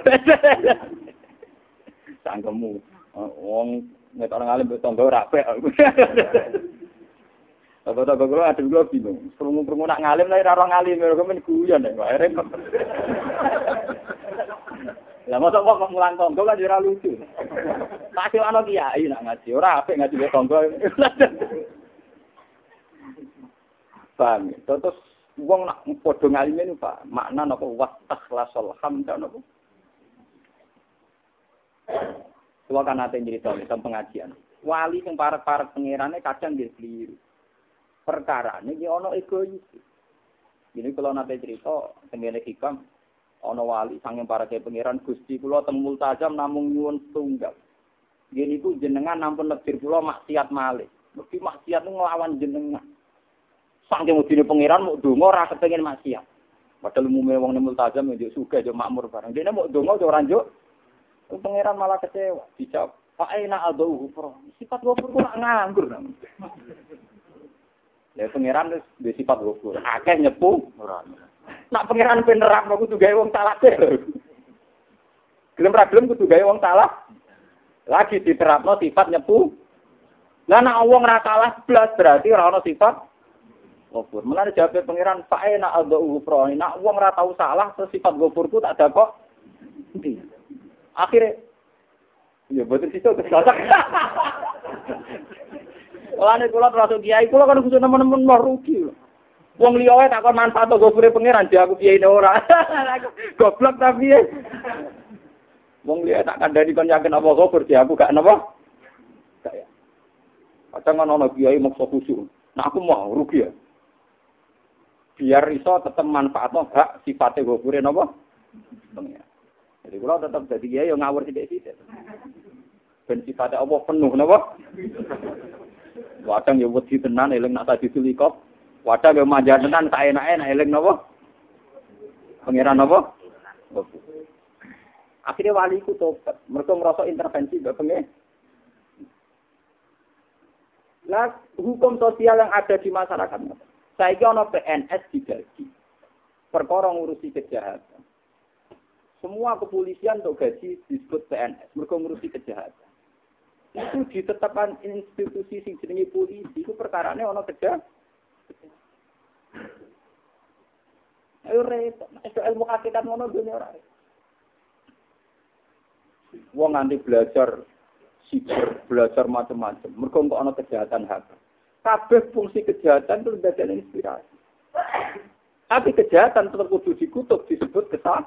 Sangkemu. Wong ngetokno ngalim tangga ora apik. Apa-apa kula adem kula bingung. Krungu-krungu nak ngalim lah ora ngalim kok men guyon kok repot. Lah mosok kok mulang tangga kan ora lucu. Tak ana kiai nak ngaji, ora apik ngaji wong tangga. Paham. Terus wong nak padha ngalime niku Pak, makna napa wastakhlasul hamda napa? Kula kan ate crita tentang pengajian. Wali sing parek-parek pangerane kadang nggih kliru. Perkarane iki ana egois. Ini kalau nate cerita tengene hikam ana wali sanging pareke pangeran Gusti kula teng multazam namung nyuwun tunggal. Nggih niku jenengan nampun negir kula maksiat malih. Mesti maksiat nglawan jenengan. Sangking udine pangeran mau donga ora kepengin maksiat. Padahal umume wong nang multazam yo sugih yo makmur bareng. Dene mau donga ora njuk. Pangeran malah kecewa. Dijawab, "Fa aina adhu ufra." Sifat ghafur kok nganggur. Ya pangeran wis sifat ghafur. Akeh nyepu ora. Nak pangeran ben nerangno kudu gawe wong salah. Gelem ra gelem kudu gawe wong salah. Lagi diterapno sifat nyepu. Lah nek wong ra salah blas berarti ora ana sifat ghafur. Mulane jawabe pangeran fae nak adhu ufra. Nak wong ora tau salah terus sifat ghafurku tak ada kok. Endi? Akhire ya boten situ kesasak. Olane kula terus kiai kula kan kudu nemen-nemen rugi. Wong liya wae takon manfaat ghafure pangeran dia aku kiai ora. Goblok tapi. Wong liya tak kandhani kon yakin apa ghafur dia aku gak napa? Gak ya. Kadang ana kiai maksa khusyuk. Nah aku mau rugi ya. Biar iso tetep manfaatno hak sifate ghafure napa? Pangeran. Jadi kalau tetap jadi kiai yang ngawur tidak. Ben sifate apa penuh napa? Wadang ya wedi tenan eling nak tadi tulikop. Wadang ya manja tenan tak enak-enak eling napa? Pangeran napa? Akhirnya wali ku tobat. Mereka merasa intervensi mbak pengen. Nah, hukum sosial yang ada di masyarakat. Saiki ana PNS digaji. Perkara ngurusi kejahatan. Semua kepolisian untuk gaji disebut PNS, mereka ngurusi kejahatan. Itu ditetapkan institusi sing jenenge polisi, itu perkarane ana kejahatan. Ayo repot, ilmu hakikat ngono dunia ora. Wong nganti belajar siber, belajar macam-macam, mereka kok ana kejahatan hak. Kabeh fungsi kejahatan itu ndadekne inspirasi. Tapi kejahatan tetap kudu dikutuk disebut kesalahan.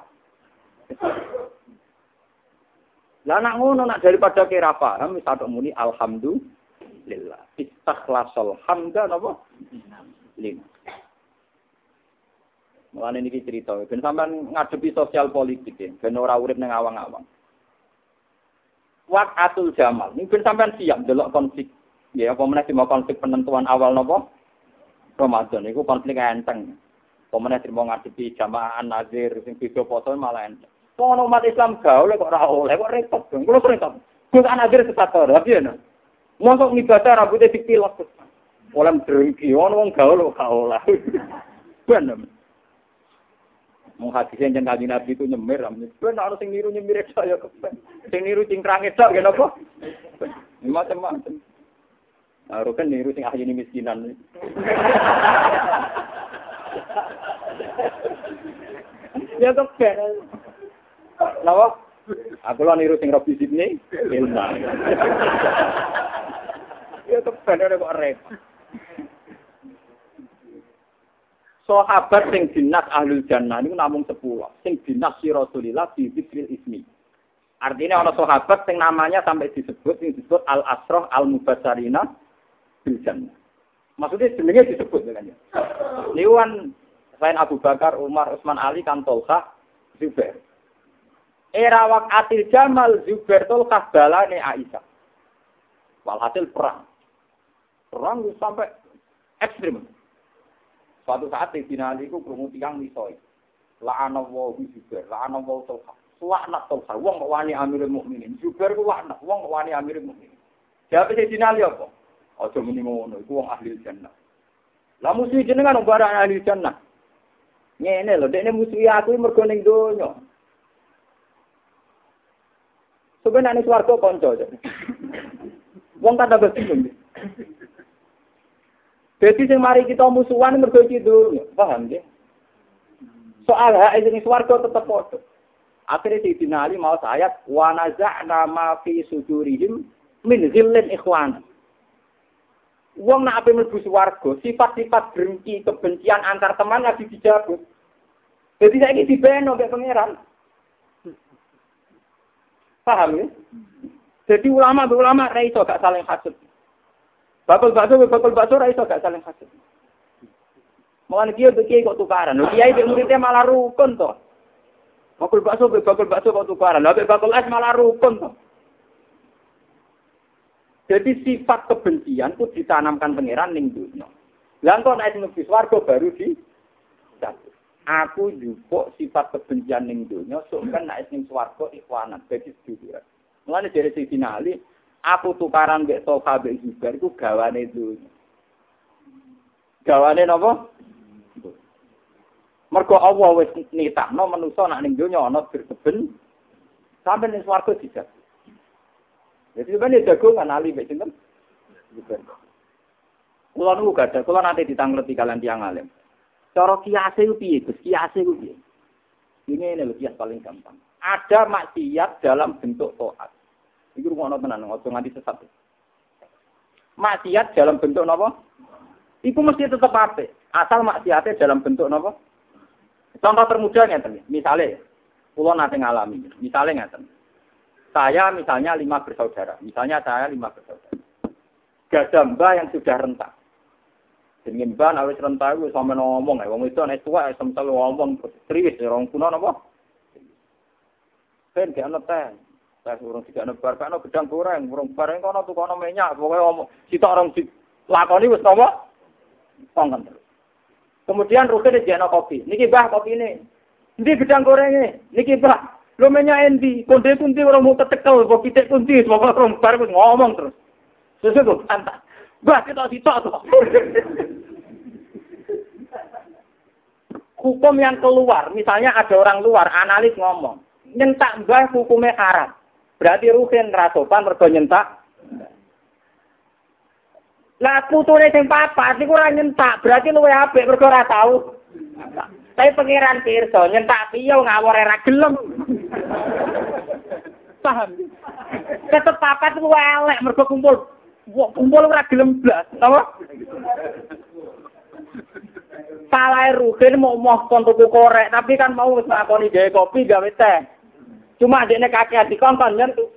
Lah nak ngono nak daripada kira paham wis tok muni alhamdulillah. Istakhlasul hamda napa? Lima. Mulane niki cerita ben sampean ngadepi sosial politik ya, ben ora urip ning awang-awang. Waqatul Jamal. Ning ben sampean siap delok konflik. Ya apa meneh mau konflik penentuan awal napa? Ramadan iku konflik enteng. Apa meneh mau ngadepi jamaah nazir sing beda poso malah enteng. Wong umat Islam gaul kok ora oleh kok repot. Kulo sering tak. Gus anagir sepator, tapi ya. Mosok ngibadah rambutnya dipilok. Oleh drengki, wong gaul kok gak oleh. Bener. Mung hadis yang Kanjeng Nabi itu nyemir, ben ana sing niru nyemir saya kepen. Sing niru cingkrange tok ya napa? Macam-macam. Nah, kan niru sing ahli miskinan. Ya kok ben. Napa? Aku lho niru sing Robi Sydney, Ilma. Ya kok bener kok repot. Sahabat sing dinas ahlul jannah niku namung 10. Sing dinas si Rasulillah di dzikril ismi. Artinya ana sahabat sing namanya sampai disebut sing disebut al-asrah al-mubasyirina bil jannah. Maksudnya jenenge disebut kan ya. Niku kan selain Abu Bakar, Umar, Utsman, Ali kan Tolha, Zubair. Era waqatil Jamal Zubair Tolha balane Aisyah. Walhasil perang. Perang sampai ekstrim. Suatu saat Sayyidina Ali ku krungu tiyang misoi. La'ana wa Zubair, la'ana wa Tolha. Laknat Tolha, wong kok wani Amirul Mukminin. Zubair ku laknat, wong kok wani Amirul Mukminin. Jawab Sayyidina Ali apa? Aja muni ngono, iku wong ahli jannah. Lah musuh jenengan wong barang ahli jannah. Ngene lho, dekne musuh aku mergo ning donya. Sebenarnya swarga kanca. Wong kata bingung. Jadi sing mari kita musuhan mergo iki donya, paham nggih? Soal hak ing swarga tetep padha. Akhire Sayyidina Ali mau ayat wa naza'na ma fi sudurihim min ghillin ikhwan. Wong nak ape mlebu swarga, sifat-sifat dengki, kebencian antar teman lagi dijabut. Jadi saiki dibeno mek pangeran. Paham ya? Jadi ulama ra iso gak saling hasud. Bakul bakso ra iso gak saling hasud. Mulane kiai kok tukaran. Lho kiai mek muridnya malah rukun to. Bakul bakso kok tukaran. Lah mek bakul es malah rukun to. Jadi sifat kebencian itu ditanamkan pangeran ning dunya. Lah kok nek mlebu swarga baru dicabut. Aku njupuk sifat kebencian ning dunya sok kan nek ning swarga ikhwanan dadi sedulur. Mulane dari Sayyidina Ali, aku tukaran mbek Tolha mbek Zubair iku gawane dunya. Gawane napa? Mergo Allah wis nitakno manusa nek ning dunya ana berkeben sampe ning swarga dijak. Jadi sebenarnya jagongan Ali mbek sinten? Kula niku gadah, kula nate ditangleti kalian tiyang alim. Cara kiase ku piye, Gus? Kiase ku piye? Ini lho kias paling gampang. Ada maksiat dalam bentuk taat. Iku rumono tenan, ojo nganti sesat. Maksiat dalam bentuk napa? Iku mesti tetep apik, asal maksiate dalam bentuk napa? Contoh termudah ngeten. Misale kula nate ngalami, misale ngeten. Saya misalnya 5 bersaudara. Misalnya saya 5 bersaudara. Gadah mbah yang sudah rentak. Jenenge mbah awis rentak wis sampe ngomong ae wong itu nek tuwa semtel ngomong triwis orang kuno napa? Ben gak ana teh. Saya urung dikane bar kana gedang goreng, urung bareng kono tukono minyak, pokoke omong sitok orang dilakoni wis napa? Kongkon terus. Kemudian rugen dijeno kopi. Niki mbah kopine. Endi gedang gorenge? Niki mbah lho minyak endi? Konde kunti ora mau tetekel kok pitik kunti semoga orang bar wis ngomong terus. Sesuk antah. Mbah kita sitok to. Hukum yang keluar, misalnya ada orang luar analis ngomong, nyentak mbah hukumnya haram. Berarti rugen ra sopan mergo nyentak. Lah putune sing papat iku ora nyentak, berarti luwe apik mergo ora tau. Tapi pangeran pirsa nyentak piye ngawur ora gelem. Paham? Tetep papat luwe elek mergo kumpul ora gelem blas, apa? Salah rugen mau kon tuku korek, tapi kan mau wis ngakoni gawe kopi gawe teh. Cuma dekne kakek dikongkon nyentuh.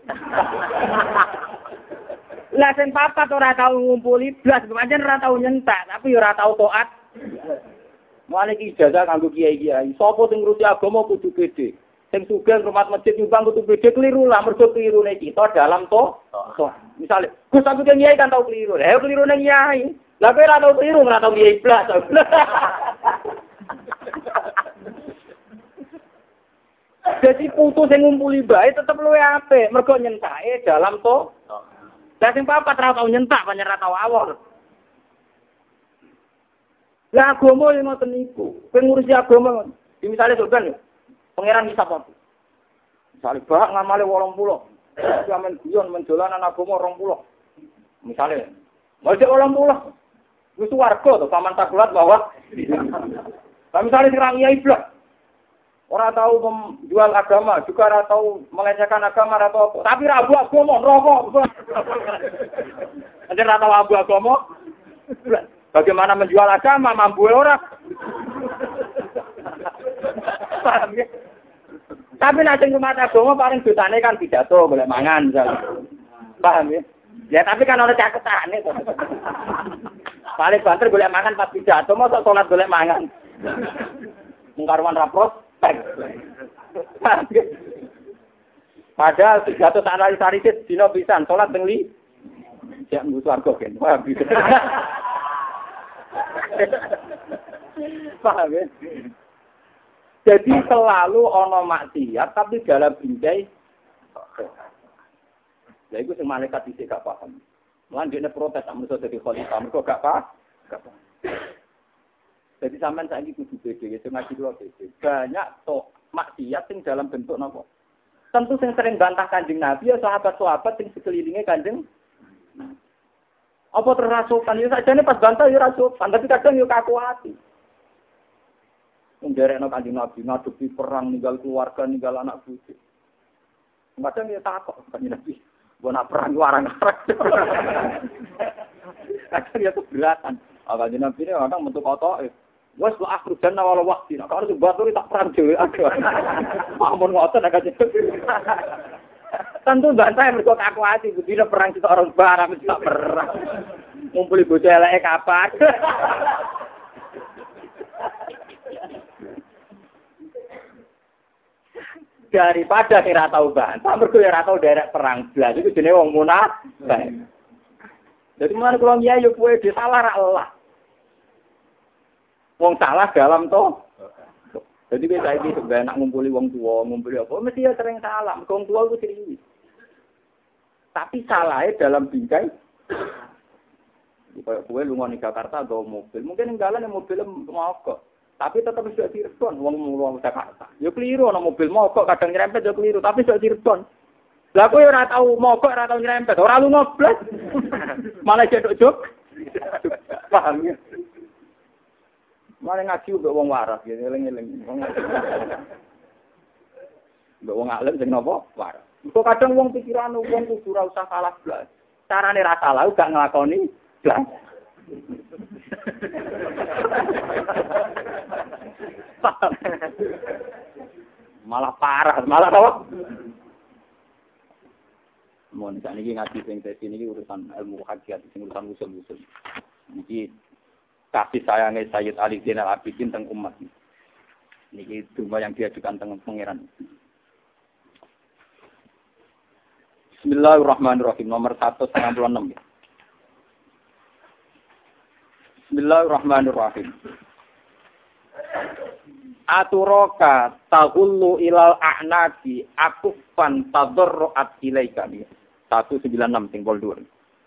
Lah sing papat ora tau ngumpuli blas, pancen ora tau nyentak, tapi ora tau taat. Mulane iki ijazah kanggo kiai-kiai. Sapa sing ngurusi agama kudu pede. Sing sugih rumah masjid nyumbang kudu pede keliru lah mergo kelirune kita dalam taat. Misale, Gus aku kiai kan tau keliru. Lah kelirune kiai. Lah kowe ora tau keliru, ora tau kiai blas. Jadi putu sing ngumpuli bae tetep luwe apik, mergo nyentake dalam to. Lah sing papat ora tau nyentak, pancen ora tau awor. Lah agama yo ngoten niku. Kowe ngurusi agama, misale sultan yo. Pangeran bisa apa? Misale bahak ngamale 80. Sampeyan guyon mendolanan agama 20. Misale, mesti 80. Wis warga to paman takulat bahwa. Lah misale sing ra kiai blok. Ora tahu menjual agama, juga ora tahu melecehkan agama ora tahu. Tapi ra abu agama, rokok. Nek ora tahu abu agama, bagaimana menjual agama mampu ora? Paham ya? Tapi nek sing rumah agama paling dosane kan pidato golek mangan misalnya. Paham ya? Ya tapi kan ana caketane to. Paling banter golek mangan pas pidato, mosok salat golek mangan. Mungkarwan rapros padahal 300 hari dina pisan salat teng li ya nggo swarga kan paham ya. Jadi selalu ana maksiat tapi dalam bingkai ya iku sing malaikat iki gak paham. Lanjutnya protes sama jadi khalifah, mereka gak apa. Jadi sampean saiki kudu beda ya ngaji kula beda. Banyak tok maksiat sing dalam bentuk napa? Tentu sing sering bantah Kanjeng Nabi ya sahabat-sahabat sing sekelilinge Kanjeng. Apa terasukan ya sajane pas bantah ya rasukan, tapi kadang ya kaku ati. Nderekno Kanjeng Nabi ngadepi perang ninggal keluarga, ninggal anak bojo. Kadang ya takok Kanjeng Nabi. Mbok nak perang warang-warang. Kadang ya keberatan. Kanjeng Nabi ini kadang metu kotoke. Wes lu akhir jannah wala waqti. Nek arep baturi tak perang dhewe aku. Mamun ngoten nek Kanjeng. Tentu bantah mergo aku ati budine perang kita orang barang tak perang. Ngumpuli bocah eleke kapan. Daripada kira tahu bantah, mergo ora tau derek perang blas iku jenenge wong munafik. Jadi mana kalau dia yuk kue di salah Allah. Wong salah dalam toh. Jadi kita ini sebenarnya nak ngumpuli wong tua, ngumpuli apa? Mesti ya sering salah. Wong tua itu sering. Tapi salahnya dalam bingkai. Kayak kue lu mau di Jakarta atau mobil, mungkin jalan yang mobil mau kok. Tapi tetap sudah direspon, wong mulu Jakarta. Ya keliru, ana mobil mogok kadang nyerempet ya keliru, tapi sudah direspon. Lah kowe ora tau mogok, ora tau nyerempet, ora lu ngoblas. Malah jedok jok. Paham ya? Malah ngaji mbek wong waras, ya eling-eling. Mbek wong alim sing napa? Waras. Kok kadang wong pikiran wong kudu ora usah salah blas. Carane ra salah gak nglakoni blas. Malah parah, malah apa? Mohon sakniki ngaji sing sesi niki urusan ilmu hakikat, sing urusan usul-usul. Niki kasih sayangnya Sayyid Ali Zainal Abidin teng umat. Niki donga yang diajukan teng pangeran. Bismillahirrahmanirrahim nomor 196. Bismillahirrahmanirrahim. Aturoka tahullu ilal a'naki akufan tadarruat ilaika. 196 simbol dhuwur.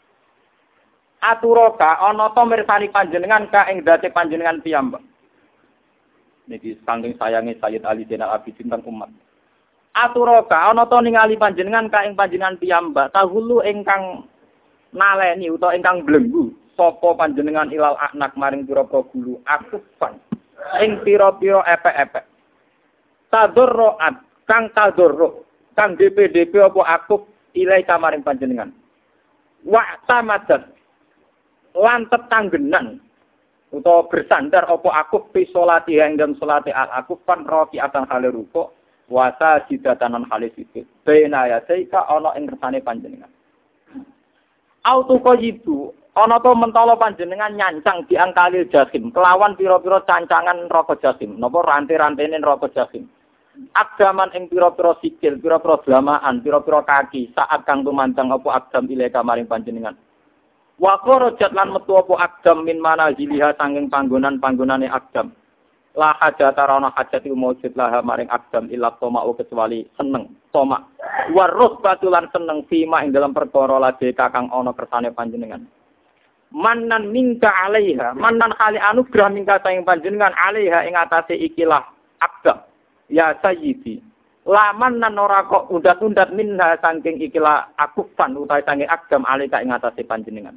Aturoka ana ta mirsani panjenengan ka ing date panjenengan piyambak. Niki saking sayange Sayyid Ali Zainal Abidin teng umat. Aturoka ana ta ningali panjenengan ka ing panjenengan piyambak tahullu ingkang naleni utawa ingkang blenggu sapa panjenengan ilal anak maring pira-pira gulu akufan ing pira-pira epek-epek. Tadorroat kang tadorro kang DPDP apa akuf ilai kamaring panjenengan. Wa tamadat lan tetanggenan utawa bersandar apa akuf fi sholati ing dalem salate al akufan rafi'atan hale ruku wa sajidatan hale sujud. Baina yasaika ana ing kersane panjenengan. Auto koyibu ana to mentala panjenengan nyancang diangkalil jahim kelawan pira-pira cancangan neraka jahim napa rantai-rantene neraka jahim agdaman ing pira-pira sikil pira-pira blamaan pira-pira kaki saat kang tumandang apa agdam ilaika maring panjenengan wa qarajat lan metu apa agdam min manaziliha sanging panggonan-panggonane agdam la hajat ana hajat mujud laha maring agdam illa toma'u kecuali seneng tomak warus batulan seneng fima ing dalam perkara lade kakang ana kersane panjenengan manan minka alaiha manan kali anugrah minka saing panjenengan alaiha ing atase ikilah agdam ya sayyidi laman nan ora kok undat-undat minha saking ikilah akufan utahe saking agdam alika ing atase panjenengan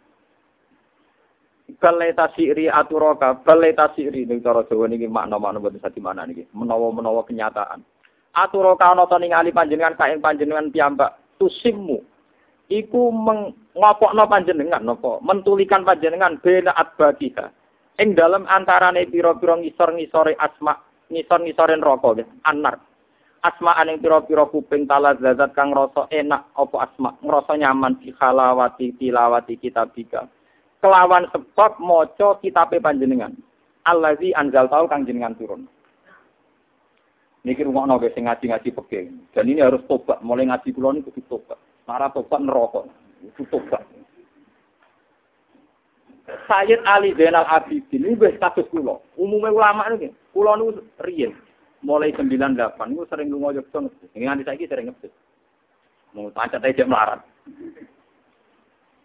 baleta siri aturoka baleta siri ning cara Jawa niki makna-makna boten sadi mana niki menawa-menawa kenyataan aturoka ana to ningali panjenengan saing panjenengan piyambak tusimmu iku ngopokno panjenengan napa mentulikan panjenengan bena adbakiha ing dalem antarane pira-pira ngisor-ngisore asma ngisor-ngisoren neraka nggih anar asma aning pira-pira kuping talazat kang rasa enak apa asma ngrasa nyaman di halawati tilawati kitabika kelawan sebab maca kitabe panjenengan allazi anzal tau kang jenengan turun niki rumakno nggih sing ngaji-ngaji peke dan ini harus tobat mulai ngaji kula niku tobat Nara tobat neraka. Itu tobat. Sayyid Ali Zainal Abidin ini wis status kula. Umume ulama niki, kula niku riyen mulai 98 niku sering lunga Yogyakarta. Nganti saiki sering ngebut. Mau pancet aja melarat.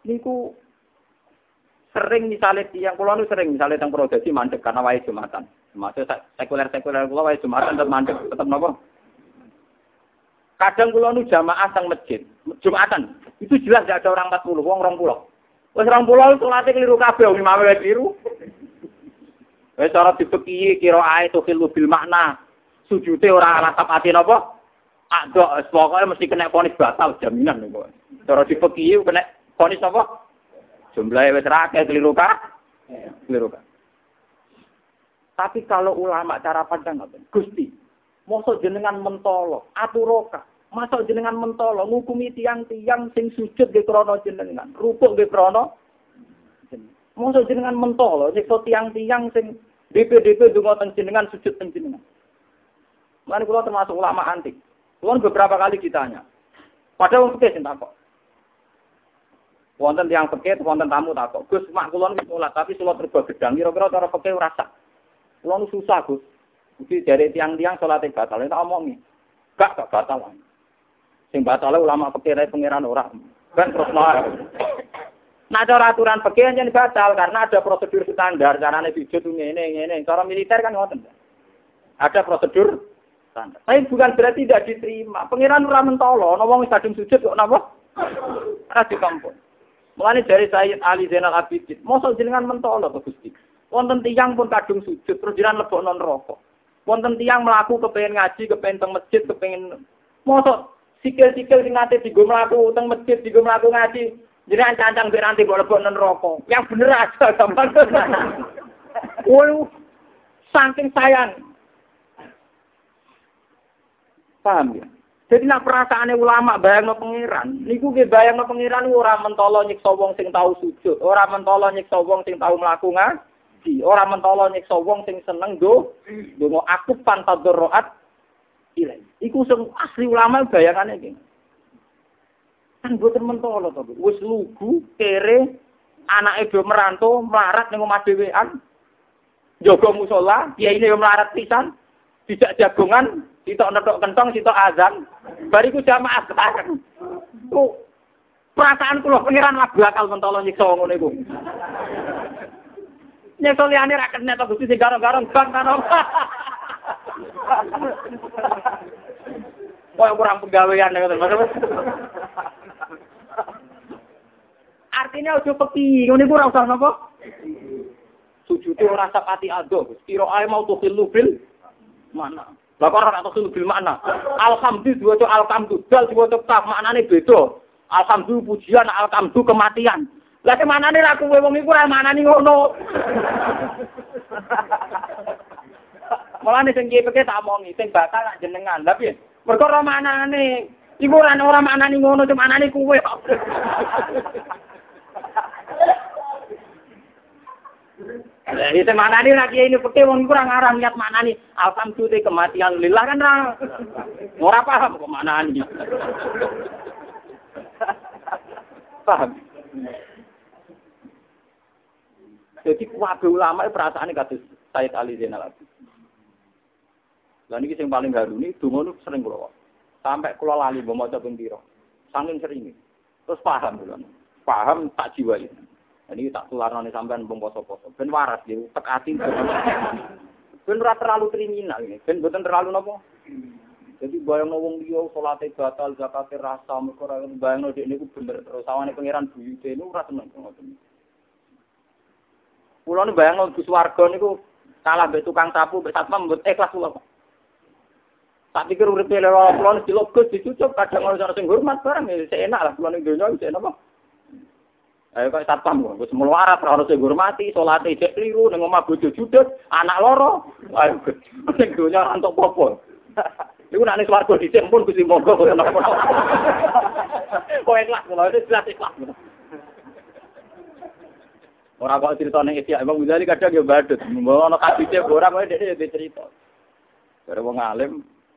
niku sering misalnya tiang kula nu sering misalnya teng prosesi mandek karena wae Jumatan. Maksud sekuler kula wae Jumatan tetep mandek tetep napa? Kadang kula nu jamaah teng masjid, Jumatan. Itu jelas gak ada orang 40, wong 20. Wis 20 salate keliru kabeh wong imame wae keliru. Wis cara dipeki qiraat tukhil bil makna. Sujude ora latap ati napa? Adok pokoke mesti kena vonis batal jaminan niku. Cara dipeki kena vonis apa? Jumlahe wis ra akeh keliru ka? Keliru ka. Tapi kalau ulama cara pandang ngoten, Gusti, mosok jenengan mentolo, aturoka, mosok jenengan mentolo ngukumi tiang-tiang sing sujud nggih krana jenengan, rukuk nggih krana jenengan. Mosok jenengan mentolo, nyiksa tiang-tiang sing DP donga teng jenengan sujud teng jenengan. Lan kula termasuk ulama antik. Kula beberapa kali ditanya. Padahal wong fikih sing takok. Wonten tiyang fikih, wonten tamu takok. Gus, mak kula niku salat tapi salat reba gedang, kira-kira cara fikih ora sah. Kula nu susah, Gus. Iki dari tiang-tiang salate batal, tak omongi. Gak batal. Sing batale ulama fikih rae pangeran ora. Kan terus nah, cara aturan fikih yen batal karena ada prosedur standar, carane sujud ngene. Cara militer kan ngoten. Ada prosedur standar. Tapi bukan berarti tidak diterima. Pangeran ora mentolo, ana wong wis kadung sujud kok napa? Ora dikampun. Mulane dari Sayyid Ali Zainal Abidin, mosok jenengan mentolo to Gusti. Wonten tiyang pun kadung sujud terus jenengan lebokno neraka. Wonten tiyang mlaku kepengin ngaji, kepengin teng masjid, kepengin mosok sikil-sikil sing nate digo mlaku teng masjid, digo mlaku ngaji, jenengan cancang piranti kok lebokno neraka. Yang bener aja gampang. Waduh, saking sayang. Paham ya? Jadi nak perasaane ulama bayangno pangeran, niku nggih bayangno pangeran ora mentolo nyiksa wong sing tau sujud, ora mentolo nyiksa wong sing tau mlaku ngaji, ora mentolo nyiksa wong sing seneng ndonga aku pantadroat ile. Iku sing asli ulama bayangane iki. Kan boten mentolo to, wis lugu, kere, anake do merantau, melarat ning omah dhewean. Jaga musala, kiyaine yo melarat pisan, dijak jagongan, sitok netok kentong, sitok azan. Bariku jamaah sekarang. Tuh, perasaan kula pengiran lah bakal mentolo nyiksa ngono iku. Nyiksa liyane ra kena to Gusti sing garong-garong bang karo. Kok kurang penggawean ngoten. Artinya ojo peki, ngene iku ora usah napa? Sujude ora sapati ado, kira ae mau tukhil bil mana? Lah kok ora tukhil bil makna. Alhamdulillah diwaca alhamdulillah diwaca tak maknane beda. Alhamdulillah pujian, alhamdulillah kematian. Lah kemanane ra kowe wong iku ora maknani ngono. Mulane sing kiye tak omongi, sing bakal nak jenengan. Lah piye? Mergo ora maknane. Iku ora maknani ngono, cuma maknane kowe. Lah iki maknane ra kiye ini peke wong kurang arah niat maknani alhamdulillah kematian lillah kan ora paham kok maknani. Paham. Jadi kabeh ulama perasaane kados Sayyid Ali Zainal Abidin. Lah niki sing paling harune donga niku sering kula. Sampai kula lali mbok maca ping pira. Saking sering. Terus paham kula. Paham tak jiwai. Ini tak tularane sampean mbong poso-poso. Ben waras nggih, tek ati. Ben ora terlalu kriminal nggih. Ben mboten terlalu napa. Jadi bayangno wong liya salate batal, zakate rasa, mergo ora bayangno dhek niku bener terus sawane pangeran buyute niku ora seneng ngoten. Kula nu bayangno Gus Warga niku kalah mbek tukang sapu, mbek satpam mbet ikhlas kula. Tak pikir uripe lewat kula nu dilok Gus dicucuk kadang ora sing hormat barang ya enak lah kula ning donya iki napa. Ayo kok satpam kok wis melarat ora ono sing hormati, salate cek kliru ning omah bojo judut, anak loro. Ayo sing donya ora entuk apa-apa. Iku nek ning swarga dhisik pun Gusti monggo kok napa. Kok ikhlas kula wis jelas ikhlas. Ora kok critane iki Imam Ghazali kadang ya badut. Mbok ana kadite ora kok dhek cerita. Bare wong alim,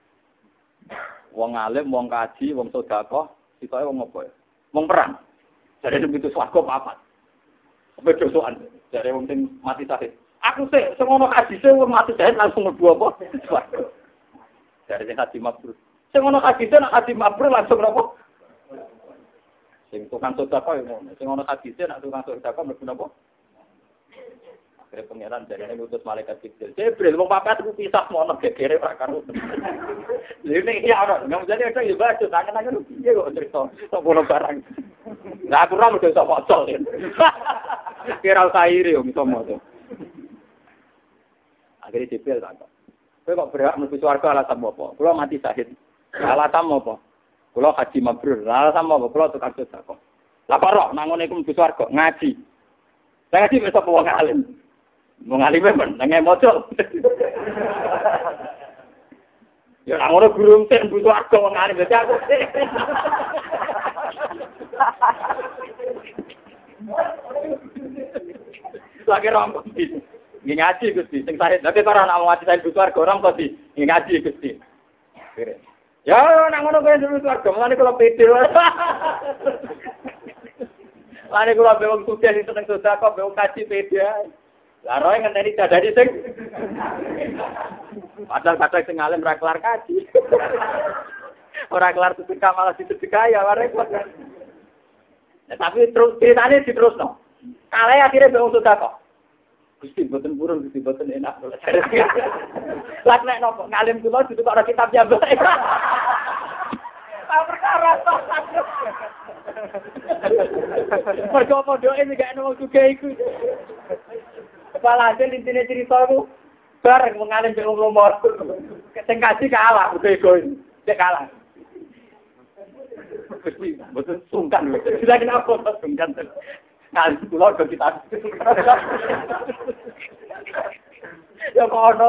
wong kaji, wong sedekah, sitoke wong apa ya? Wong perang. Jadi begitu swarga papat. Bedosoan dari wong sing mati syahid. Aku sik sing ono hadise wong mati syahid langsung mlebu apa? Swarga. Dari sing hati mabrur. Sing ono hadise nek hati mabrur langsung apa? Sing tukang sedekah yo ngono. Sing ana hadise nek tukang sedekah mlebu napa? Akhire pangeran jarene ngutus malaikat Jibril. Jibril wong papat ku pisah mono gegere ora karo. Lha nek iki ana, nang jane ada yo baca tangan-tangan piye kok cerita sopo barang. Lah aku ora mesti sok pocol. Kira saire yo iso moto. Akhire Jibril tak. Kowe kok berhak mlebu swarga alasan apa? Kula mati syahid. Alasan apa? Kula haji mabrur. Alasan apa? Kula tukang sedekah. Lah kok roh nang ngene iku mlebu swarga ngaji. Saya ngaji besok wong alim. Wong alim men nang mojo. Ya nang ngono guru mten mlebu swarga wong alim dadi aku. Lagi rombong Gusti. Ngaji Gusti. Sing sahid. Nek ora ana ngaji sahid mlebu swarga ora kok di ngaji Gusti. Ya, nang ngono kowe dulu swarga, mulane kula pede. Lane kula bewong sugih sing seneng sedekah, bewong kaji pede. Lah roe ngenteni dadani sing padahal kadang sing alim ora kelar kaji. Ora kelar sedekah malah sedekah ya repot. Nah, tapi terus ceritane diterusno. Kale akhire bewong sedekah. Gusti boten purun, Gusti boten enak. Lah nek nopo ngalim kula ditukok ora kitab jambal. Perkara to. Mergo podoke nek ana wong sugih iku. Kepala hasil intine cerita iku bareng mengalim mbek wong lomor. Sing kaji kalah, ego sing kalah. Gusti boten sungkan lho. Sudah kenapa kok sungkan? Ngalim kula kok kita. Ya kono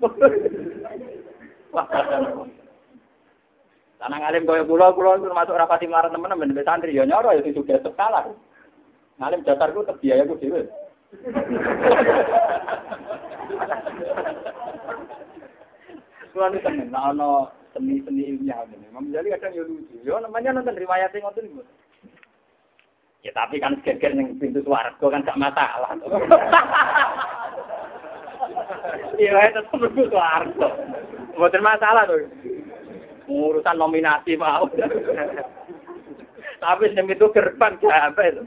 Tanang alim kaya kula termasuk rapati marang temen-temen mbek santri ya nyoro ya sing sugih salah. Ngalim dasarku tebiayaku dhewe. Kuwi tenan ana seni-seni ilmiah ngene. Jadi kadang ya lucu. Ya namanya nonton riwayat ngoten niku. Ya tapi kan geger ning pintu swarga kan gak masalah. Iya itu pintu swarga. Mboten masalah to. Urusan nominasi mau. Tapi sing itu gerbang apa itu?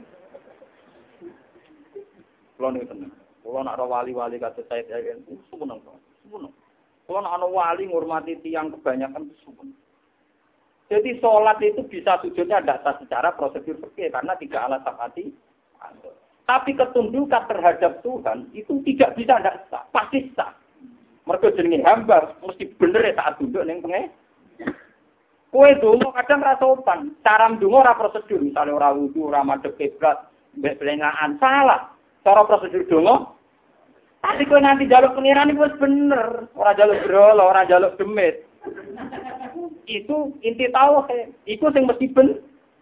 Kulo niku tenang. Kulo nak ora wali-wali kata saya ya seneng to. Seneng. Kulo nak ana wali ngurmati tiyang kebanyakan seneng. Jadi sholat itu bisa sujudnya tidak sah secara prosedur fikih karena tidak ala safati. Tapi ketundukan terhadap Tuhan itu tidak bisa tidak sah, pasti sah. Mereka jenenge hamba mesti bener ya saat duduk ning pengen. Kowe donga kadang ra sopan, cara ndonga ora prosedur, misalnya ora wudu, ora madhep kiblat, mbek blengaan salah. Cara prosedur donga tapi kowe nanti jaluk pengiran iku wis bener, ora jaluk brol, ora jaluk demit. Itu inti tauhid, itu sing mesti ben.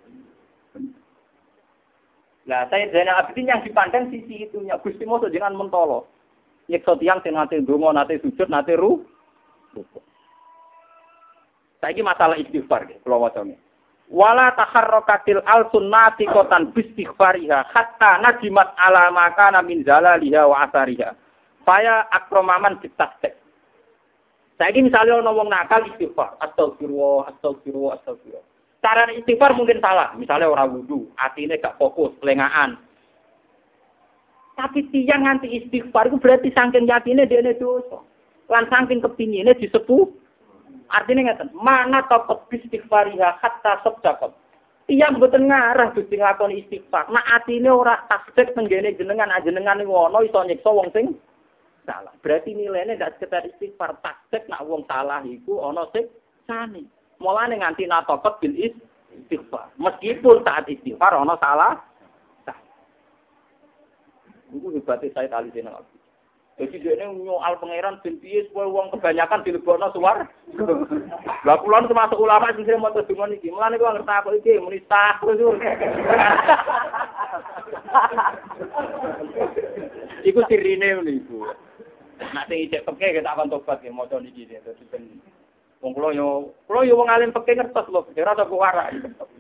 Lah saya Zainal Abidin yang dipandang sisi itunya Gusti Moso jangan mentolo. Nyekso tiyang sing nate ndonga, nate sujud, nate rukuk. Saiki masalah istighfar nggih, kula wacane. Wala taharrakatil al-sunnati qatan bistighfariha hatta najimat ala ma kana min zalaliha wa asariha. Saya akramaman ditastek. Saiki misalnya ana wong nakal istighfar, astagfirullah. Cara istighfar mungkin salah, misalnya ora wudu, atine gak fokus, lengaan. Tapi tiyang nganti istighfar itu berarti saking yakine dhekne dosa. Lan saking kepingine disepuh. Artinya ngeten, mana taqat istighfariha hatta sabdaqat. Tiyang mboten ngarah Gusti nglakoni istighfar. Nek atine ora tasdik tenggene jenengan niku ana iso nyiksa wong sing salah. Berarti nilainya tidak sekedar istighfar, tasdik nak wong salah iku ana siksane. Mulane nganti nataqat bil istighfar. Meskipun saat istighfar ana salah. Iku hebate saya tali jeneng. Jadi dia ini nyoal pangeran bin piye supaya wong kebanyakan dilebokno suwar. Lah kula termasuk ulama sing mau donga niki. Mulane kula ngerti apa iki muni sah terus. Iku sirine niku. Nek sing ijek peke tak akan tobat nggih maca niki dadi ben wong kula yo wong alim peke ngertos lho, ora tak warak.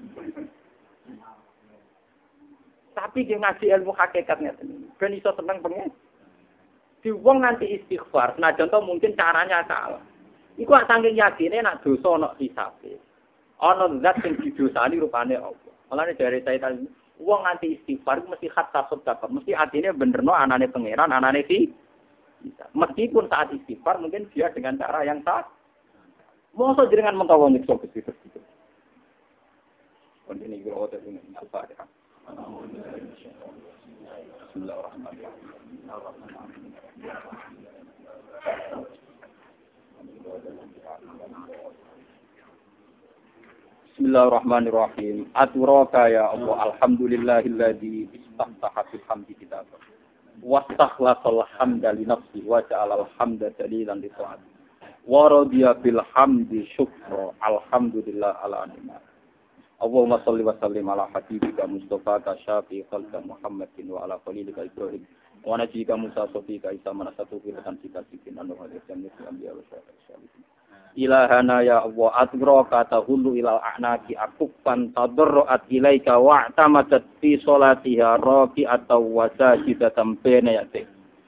Tapi dia ngaji ilmu hakikatnya ben iso tenang pengen. Di wong nanti istighfar, nah contoh mungkin caranya salah. Iku saking yakine nak dosa ana hisabe. Ana zat sing didosani rupane apa. Mulane dari saya tadi wong nganti istighfar mesti hatta sedekah, mesti atine benerno anane pangeran, anane si. Meskipun saat istighfar mungkin dia dengan cara yang sah. Mosok jenengan mentawa nyiksa Gusti gitu. Kon ini kira otak ini Al-Fatihah. Bismillahirrahmanirrahim. Aturaka ya Allah, alhamdulillahilladzi istahtaha bil hamdi kitabah. Wastakhlaqal hamda li nafsi wa ja'alal hamda dalilan li ta'ati. Wa radiya bil hamdi syukra. Alhamdulillah ala ni'mat. Allahumma shalli wa sallim ala habibika Mustafa ka syafi khalqa Muhammadin wa ala khalilika Ibrahim. Wa najika Musa sofika Isa manasatu filatan sika sikin anu hadis yang anbiya wa syaitan. Ilahana ya Allah atgraka tahullu ilal a'naki akufan tadarruat ilaika wa'tamadat fi sholatiha raki'atan wa sajidatan baina yadik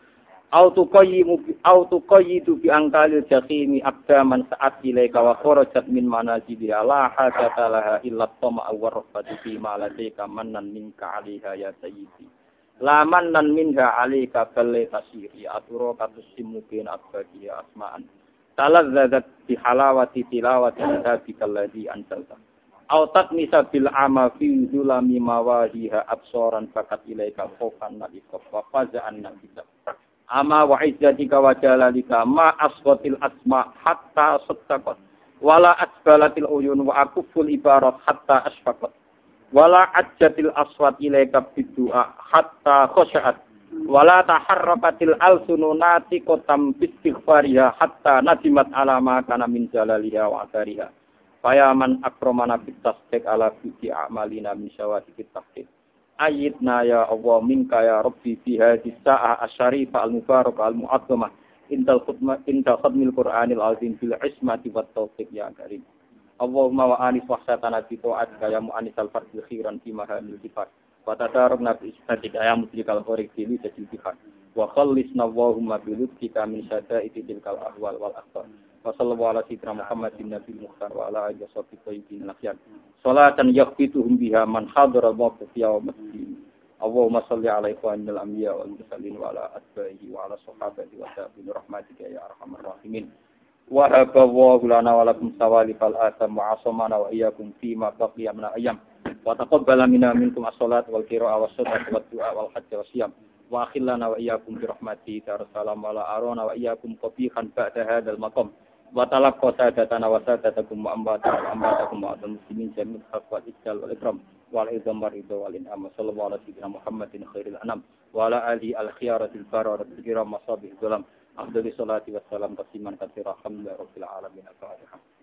autuqayyidu bi angkalil jahimi abdaman sa'at ilaika wa kharajat min manazidiha la hajata laha illa tama'a wa rahbatu fi ma ladaika mannan minka 'alaiha ya sayyidi la mannan minha 'alaika bal tasiri aturaka tusimu bin abadi asma'an talazzadat bi halawati tilawati kitabikal ladzi anzalta aw tatmisa bil ama fi zulami mawahiha absaran fakat ilaika khofan nabika wa faza'an nabika ama wa izzatika wa jalalika ma aswatil asma hatta sattaqat wala asbalatil uyun wa akuful ibarat hatta asfaqat wala ajjatil aswat ilaika biddu'a hatta khasha'at wala taharrakatil alsununati qatam bistighfariha hatta nadimat ala ma kana min jalaliha wa asariha fayaman akramana bit tasdiq ala fi a'malina min syawahid tahqiq ayyidna ya Allah minka ya rabbi fi hadhihi sa'ah asy-syarifah al-mubarakah al-mu'azzamah indal khatmil qur'anil azim bil ismati wat taufiq ya karim Allahumma wa anis wahsatana bi ta'atika ya mu'anisal fardil khairan fi mahamil sifat wa tadarrabna bi isnatika ya mudrikal khairi li tajil bihan wa khallisna Allahumma bi lutfika min syada'iti tilkal ahwal wal akhbar wa sallallahu ala sayyidina Muhammadin nabiyil mukhtar wa ala alihi washabihi al-akhyar salatan yaghfituhum biha man hadara mawqif yaumiddin Allahumma shalli alaihi wa innal anbiya wal mursalin wa ala ashabihi wa ala sahabati wa tabi'in rahmatika ya arhamar rahimin wa haballahu lana wa lakum sawalifal atam wa asamana wa iyyakum fi ma baqiya min ayyam wa taqabbala minna minkum as-salat wal qira'ah was sadaqah wat du'a wal hajj was siyam wa akhillana wa iyyakum bi rahmatika salamu ala arona wa iyyakum qabihan ba'da hadzal maqam wa talaqqa sadatana wa sadatakum wa ambatakum wa al muslimin jami'an haqqa ijal wal ikram wal izam ridha wal in'am sallallahu alaihi wa Muhammadin khairil anam wa ala alihi al khiyaratil bararatil kiram masabih zalam afdhalis salati wassalam tasliman katsira alhamdulillahi rabbil alamin al-fatihah